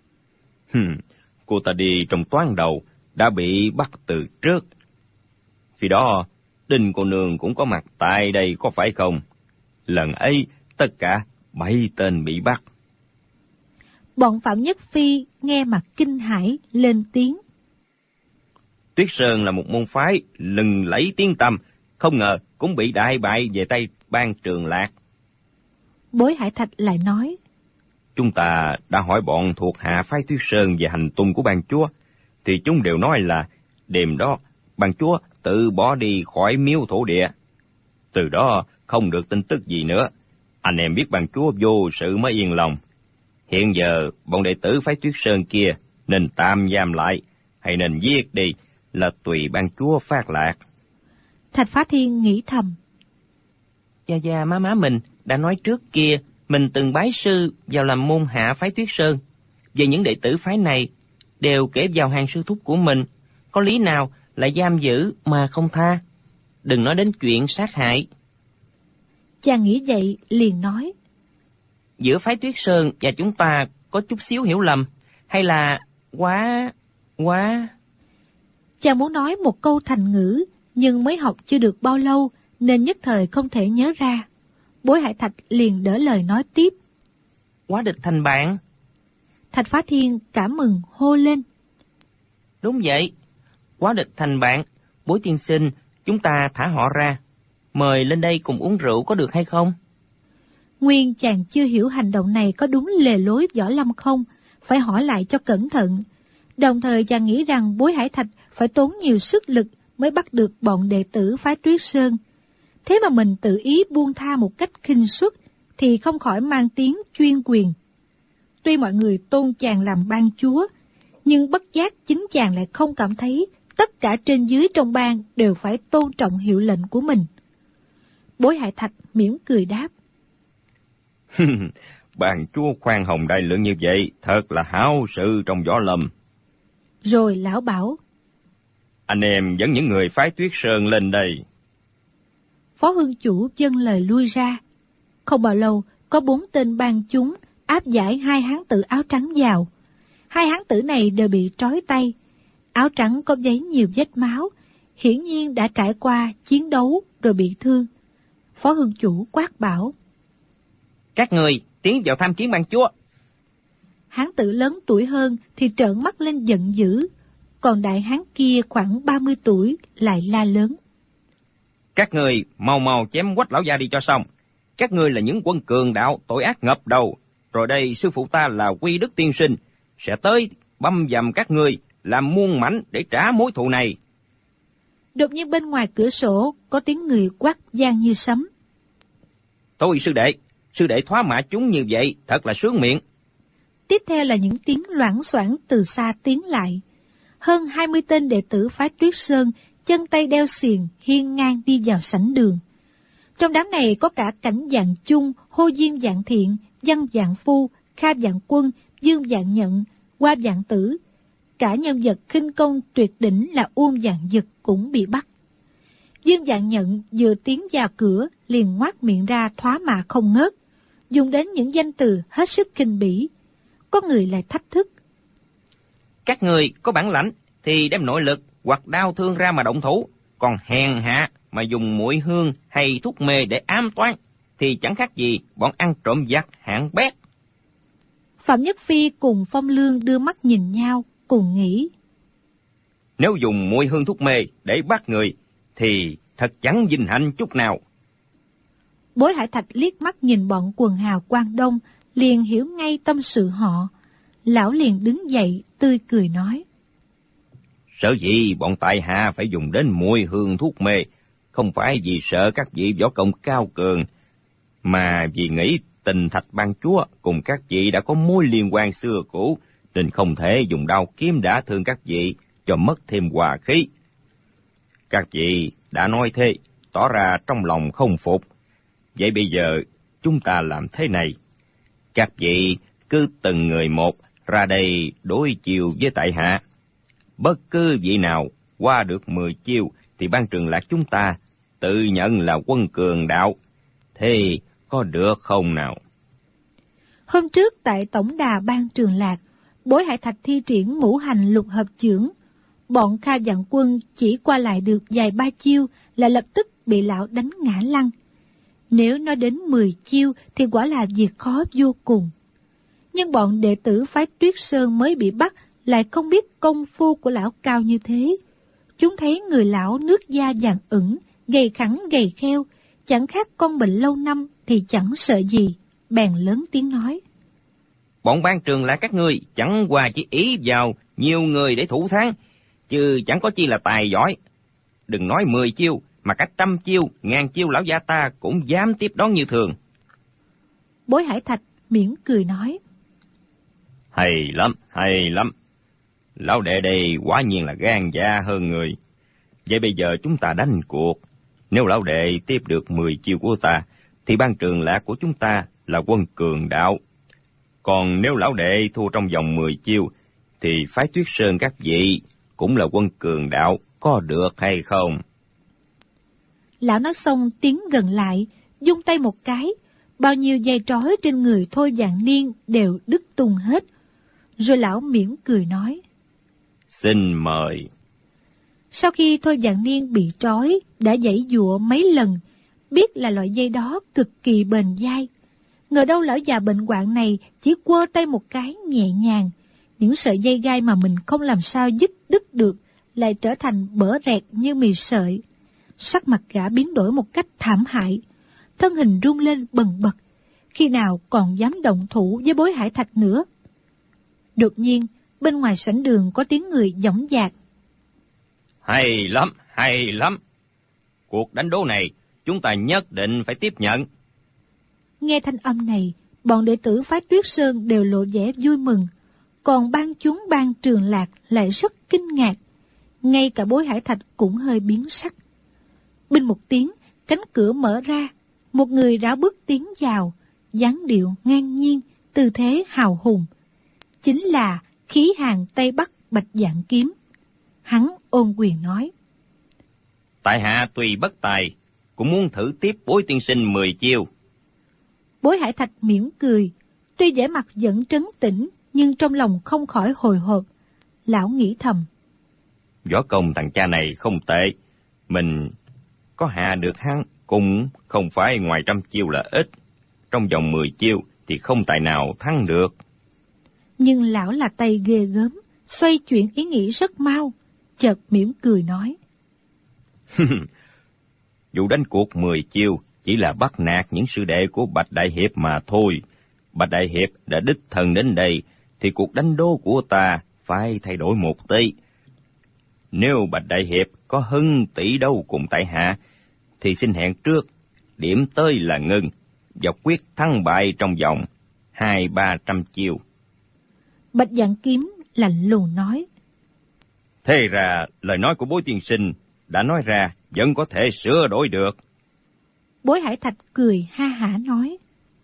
Speaker 3: Cô ta đi trong toán đầu, đã bị bắt từ trước. Khi đó, Đinh cô nương cũng có mặt tại đây có phải không? Lần ấy, tất cả 7 tên bị bắt.
Speaker 2: Bọn Phạm Nhất Phi nghe mặt kinh hãi lên tiếng.
Speaker 3: Tuyết Sơn là một môn phái lừng lẫy tiếng tăm, không ngờ cũng bị đại bại về tay Ban Trường Lạc.
Speaker 2: Bối Hải Thạch lại nói.
Speaker 3: Chúng ta đã hỏi bọn thuộc hạ phái Tuyết Sơn về hành tung của ban chúa, thì chúng đều nói là đêm đó ban chúa tự bỏ đi khỏi miếu thổ địa. Từ đó không được tin tức gì nữa. Anh em biết ban chúa vô sự mới yên lòng. Hiện giờ bọn đệ tử phái Tuyết Sơn kia nên tạm giam lại, hay nên giết đi, là tùy ban chúa phát lạc.
Speaker 2: Thạch Phá Thiên nghĩ thầm.
Speaker 4: Gia má mình đã nói trước kia, mình từng bái sư vào làm môn hạ phái Tuyết Sơn. Về những đệ tử phái này đều kể vào hàng sư thúc của mình, có lý nào lại giam giữ mà không tha. Đừng nói đến chuyện sát hại.
Speaker 2: Chàng nghĩ vậy liền nói.
Speaker 4: Giữa phái Tuyết Sơn và chúng ta có chút xíu hiểu lầm, hay là quá...
Speaker 2: Chàng muốn nói một câu thành ngữ, nhưng mới học chưa được bao lâu, nên nhất thời không thể nhớ ra. Bối Hải Thạch liền đỡ lời nói tiếp.
Speaker 4: Quá địch thành bạn.
Speaker 2: Thạch Phá Thiên cảm mừng hô lên.
Speaker 4: Đúng vậy, quá địch thành bạn. Bối tiên sinh, chúng ta thả họ ra, mời lên đây cùng uống rượu có được hay không?
Speaker 2: Nguyên chàng chưa hiểu hành động này có đúng lề lối Võ Lâm không, phải hỏi lại cho cẩn thận. Đồng thời chàng nghĩ rằng Bối Hải Thạch phải tốn nhiều sức lực mới bắt được bọn đệ tử phái Tuyết Sơn. Thế mà mình tự ý buông tha một cách khinh suất thì không khỏi mang tiếng chuyên quyền. Tuy mọi người tôn chàng làm ban chúa, nhưng bất giác chính chàng lại không cảm thấy tất cả trên dưới trong bang đều phải tôn trọng hiệu lệnh của mình. Bối Hải Thạch mỉm cười đáp.
Speaker 3: Ban chúa khoan hồng đại lượng như vậy, thật là hảo sự trong Võ Lâm.
Speaker 2: Rồi lão bảo.
Speaker 3: Anh em dẫn những người phái Tuyết Sơn lên đây.
Speaker 2: Phó hương chủ dâng lời lui ra. Không bao lâu, có 4 tên bang chúng áp giải 2 hán tử áo trắng vào. 2 hán tử này đều bị trói tay. Áo trắng có giấy nhiều vết máu, hiển nhiên đã trải qua chiến đấu rồi bị thương. Phó hương chủ quát bảo.
Speaker 4: Các người tiến vào tham chiến ban chúa.
Speaker 2: Hán tử lớn tuổi hơn thì trợn mắt lên giận dữ, còn đại hán kia khoảng 30 tuổi lại la lớn.
Speaker 4: Các người mau mau chém quách lão gia đi cho xong. Các người là những quân cường đạo, tội ác ngập đầu. Rồi đây sư phụ ta là Quy Đức tiên sinh, sẽ tới băm dầm các người, làm muôn mảnh để trả mối thù này.
Speaker 2: Đột nhiên bên ngoài cửa sổ có tiếng người quát vang như sấm.
Speaker 4: Thôi sư đệ thoá mạ chúng như vậy, thật là sướng miệng.
Speaker 2: Tiếp theo là những tiếng loảng xoảng từ xa tiến lại. Hơn 20 tên đệ tử phái Tuyết Sơn, chân tay đeo xiềng, hiên ngang đi vào sảnh đường. Trong đám này có cả Cảnh Vạn Chung, Hô Diên Vạn Thiện, Văn Vạn Phu, Kha Vạn Quân, Dương Vạn Nhận, Hoa Vạn Tử. Cả nhân vật khinh công tuyệt đỉnh là Uông Vạn Dực cũng bị bắt. Dương Vạn Nhận vừa tiến vào cửa liền ngoác miệng ra thoá mạ không ngớt, dùng đến những danh từ hết sức khinh bỉ. Có người lại thách thức.
Speaker 4: Các người có bản lãnh thì đem nội lực hoặc đao thương ra mà động thủ, còn hèn hạ mà dùng muội hương hay thuốc mê để ám toán thì chẳng khác gì bọn ăn trộm giặc hạng bét.
Speaker 2: Phạm Nhất Phi cùng Phong Lương đưa mắt nhìn nhau, cùng nghĩ.
Speaker 3: Nếu dùng muội hương thuốc mê để bắt người thì thật chẳng vinh hạnh chút nào.
Speaker 2: Bối Hải Thạch liếc mắt nhìn bọn quần hào Quan Đông, liền hiểu ngay tâm sự họ. Lão liền đứng dậy, tươi cười nói.
Speaker 3: Sở dĩ bọn tại hạ phải dùng đến muội hương thuốc mê, không phải vì sợ các vị võ công cao cường, mà vì nghĩ tình Thạch ban chúa cùng các vị đã có mối liên quan xưa cũ, nên không thể dùng đao kiếm đả thương các vị cho mất thêm hòa khí. Các vị đã nói thế, tỏ ra trong lòng không phục. Vậy bây giờ chúng ta làm thế này. Các vị cứ từng người một ra đây đối chiêu với tại hạ. Bất cứ vị nào qua được 10 chiêu thì ban Trường Lạc chúng ta tự nhận là quân cường đạo. Thế có được không nào?
Speaker 2: Hôm trước tại tổng đà ban Trường Lạc, Bối Hải Thạch thi triển ngũ hành lục hợp chưởng. Bọn Kha Dặn Quân chỉ qua lại được vài ba chiêu là lập tức bị lão đánh ngã lăn. Nếu nói đến 10 chiêu thì quả là việc khó vô cùng. Nhưng bọn đệ tử phái Tuyết Sơn mới bị bắt lại không biết công phu của lão cao như thế. Chúng thấy người lão nước da vàng ửng, gầy khẳng gầy kheo, chẳng khác con bệnh lâu năm thì chẳng sợ gì, bèn lớn tiếng nói.
Speaker 4: Bọn ban Trường Lạc các ngươi chẳng qua chỉ ý vào nhiều người để thủ thắng, chứ chẳng có chi là tài giỏi. Đừng nói 10 chiêu, mà cả 100 chiêu, 1000 chiêu lão gia ta cũng dám tiếp đón như thường.
Speaker 2: Bối Hải Thạch mỉm cười nói.
Speaker 3: Hay lắm. Lão đệ đây quả nhiên là gan dạ hơn người. Vậy bây giờ chúng ta đánh cuộc. Nếu lão đệ tiếp được 10 chiêu của ta, thì ban Trường Lạc của chúng ta là quân cường đạo. Còn nếu lão đệ thua trong vòng 10 chiêu, thì phái Tuyết Sơn các vị cũng là quân cường đạo, có được hay không?
Speaker 2: Lão nói xong tiến gần lại, vung tay một cái, bao nhiêu dây trói trên người Thôi Vạn Niên đều đứt tung hết. Rồi lão mỉm cười nói.
Speaker 3: Xin mời.
Speaker 2: Sau khi Thôi Vạn Niên bị trói, đã giãy giụa mấy lần, biết là loại dây đó cực kỳ bền dai. Ngờ đâu lão già bệnh hoạn này chỉ quơ tay một cái nhẹ nhàng, những sợi dây gai mà mình không làm sao dứt đứt được, lại trở thành bở rẹt như mì sợi. Sắc mặt gã biến đổi một cách thảm hại, thân hình rung lên bần bật, khi nào còn dám động thủ với Bối Hải Thạch nữa. Đột nhiên, bên ngoài sảnh đường có tiếng người dõng dạc.
Speaker 3: Hay lắm. Cuộc đánh đố này chúng ta nhất định phải tiếp nhận.
Speaker 2: Nghe thanh âm này, bọn đệ tử phái Tuyết Sơn đều lộ vẻ vui mừng, còn ban chúng ban Trường Lạc lại rất kinh ngạc. Ngay cả Bối Hải Thạch cũng hơi biến sắc. Binh một tiếng, cánh cửa mở ra, một người rảo bước tiến vào, dáng điệu ngang nhiên, tư thế hào hùng. Chính là khí hàng Tây Bắc Bạch Dạng Kiếm. Hắn ôn quyền nói.
Speaker 3: Tại hạ tuy bất tài, cũng muốn thử tiếp Bối tiên sinh 10 chiêu.
Speaker 2: Bối Hải Thạch mỉm cười, tuy vẻ mặt vẫn trấn tĩnh, nhưng trong lòng không khỏi hồi hộp. Lão nghĩ thầm.
Speaker 3: Võ công thằng cha này không tệ, mình có hạ được hắn cũng không phải ngoài 100 chiêu là ít. Trong vòng 10 chiêu thì không tài nào thắng được.
Speaker 2: Nhưng lão là tay ghê gớm, xoay chuyển ý nghĩ rất mau, chợt mỉm cười nói.
Speaker 3: Vụ đánh cuộc 10 chiêu chỉ là bắt nạt những sư đệ của Bạch Đại Hiệp mà thôi. Bạch Đại Hiệp đã đích thân đến đây, thì cuộc đánh đố của ta phải thay đổi một tí. Nếu Bạch Đại Hiệp có hứng tỷ đấu cùng tại hạ, thì xin hẹn trước, điểm tới là ngưng, và quyết thắng bại trong vòng 200-300 chiêu.
Speaker 2: Bạch Dạng Kiếm lạnh lùng nói.
Speaker 3: Thế ra lời nói của Bối tiên sinh đã nói ra vẫn có thể sửa đổi được.
Speaker 2: Bối Hải Thạch cười ha hả nói.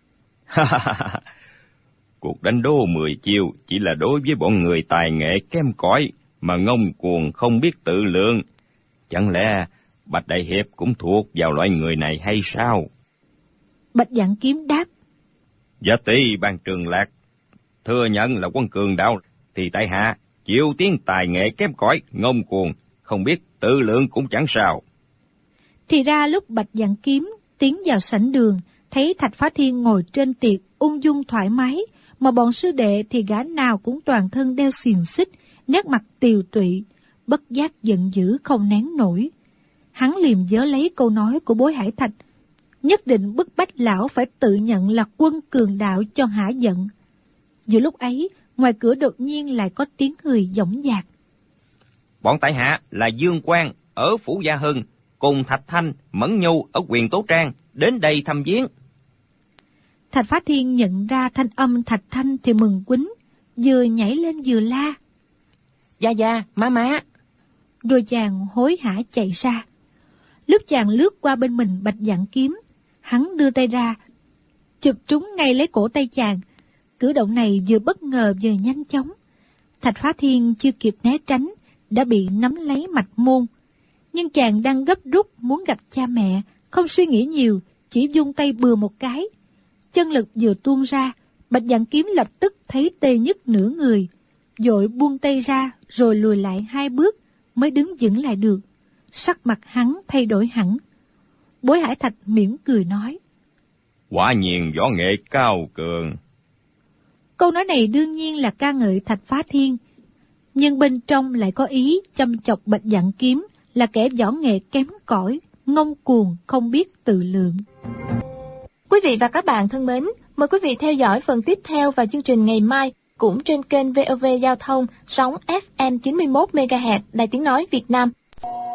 Speaker 3: Cuộc đánh đố 10 chiêu chỉ là đối với bọn người tài nghệ kém cỏi mà ngông cuồng không biết tự lượng. Chẳng lẽ Bạch Đại Hiệp cũng thuộc vào loại người này hay sao?
Speaker 2: Bạch Dạng Kiếm đáp.
Speaker 3: Giả tỷ ban Trường Lạc thừa nhận là quân cường đạo, thì tại hạ chịu tiếng tài nghệ kém cỏi, ngông cuồng, không biết tự lượng cũng chẳng sao.
Speaker 2: Thì ra lúc Bạch Dạng Kiếm tiến vào sảnh đường, thấy Thạch Phá Thiên ngồi trên tiệc ung dung thoải mái, mà bọn sư đệ thì gã nào cũng toàn thân đeo xiềng xích, nét mặt tiều tụy, bất giác giận dữ không nén nổi. Hắn liềm nhớ lấy câu nói của Bối Hải Thạch, nhất định bức bách lão phải tự nhận là quân cường đạo cho hả giận. Giữa lúc ấy, ngoài cửa đột nhiên lại có tiếng người dõng dạc.
Speaker 4: Bọn tại hạ là Dương Quang ở Phủ Gia Hưng, cùng Thạch Thanh, Mẫn Nhu ở Quyền Tố Trang, đến đây thăm viếng.
Speaker 2: Thạch Phá Thiên nhận ra thanh âm Thạch Thanh thì mừng quýnh, vừa nhảy lên vừa la.
Speaker 4: Gia, má.
Speaker 2: Rồi chàng hối hả chạy ra. Lúc chàng lướt qua bên mình Bạch Dạn Kiếm, hắn đưa tay ra, chụp trúng ngay lấy cổ tay chàng. Cử động này vừa bất ngờ vừa nhanh chóng. Thạch Phá Thiên chưa kịp né tránh, đã bị nắm lấy mạch môn. Nhưng chàng đang gấp rút muốn gặp cha mẹ, không suy nghĩ nhiều, chỉ vung tay bừa một cái. Chân lực vừa tuôn ra, Bạch Dạn Kiếm lập tức thấy tê nhức nửa người, vội buông tay ra rồi lùi lại 2 bước mới đứng vững lại được. Sắc mặt hắn thay đổi hẳn. Bối Hải Thạch mỉm cười nói:
Speaker 3: Quả nhiên võ nghệ cao cường.
Speaker 2: Câu nói này đương nhiên là ca ngợi Thạch Phá Thiên, nhưng bên trong lại có ý châm chọc Bạch Dạn Kiếm là kẻ võ nghệ kém cỏi, ngông cuồng, không biết tự lượng.
Speaker 1: Quý vị và các bạn thân mến, mời quý vị theo dõi phần tiếp theo vào chương trình ngày mai, cũng trên kênh VOV Giao thông, sóng FM 91 MHz, Đài Tiếng Nói Việt Nam.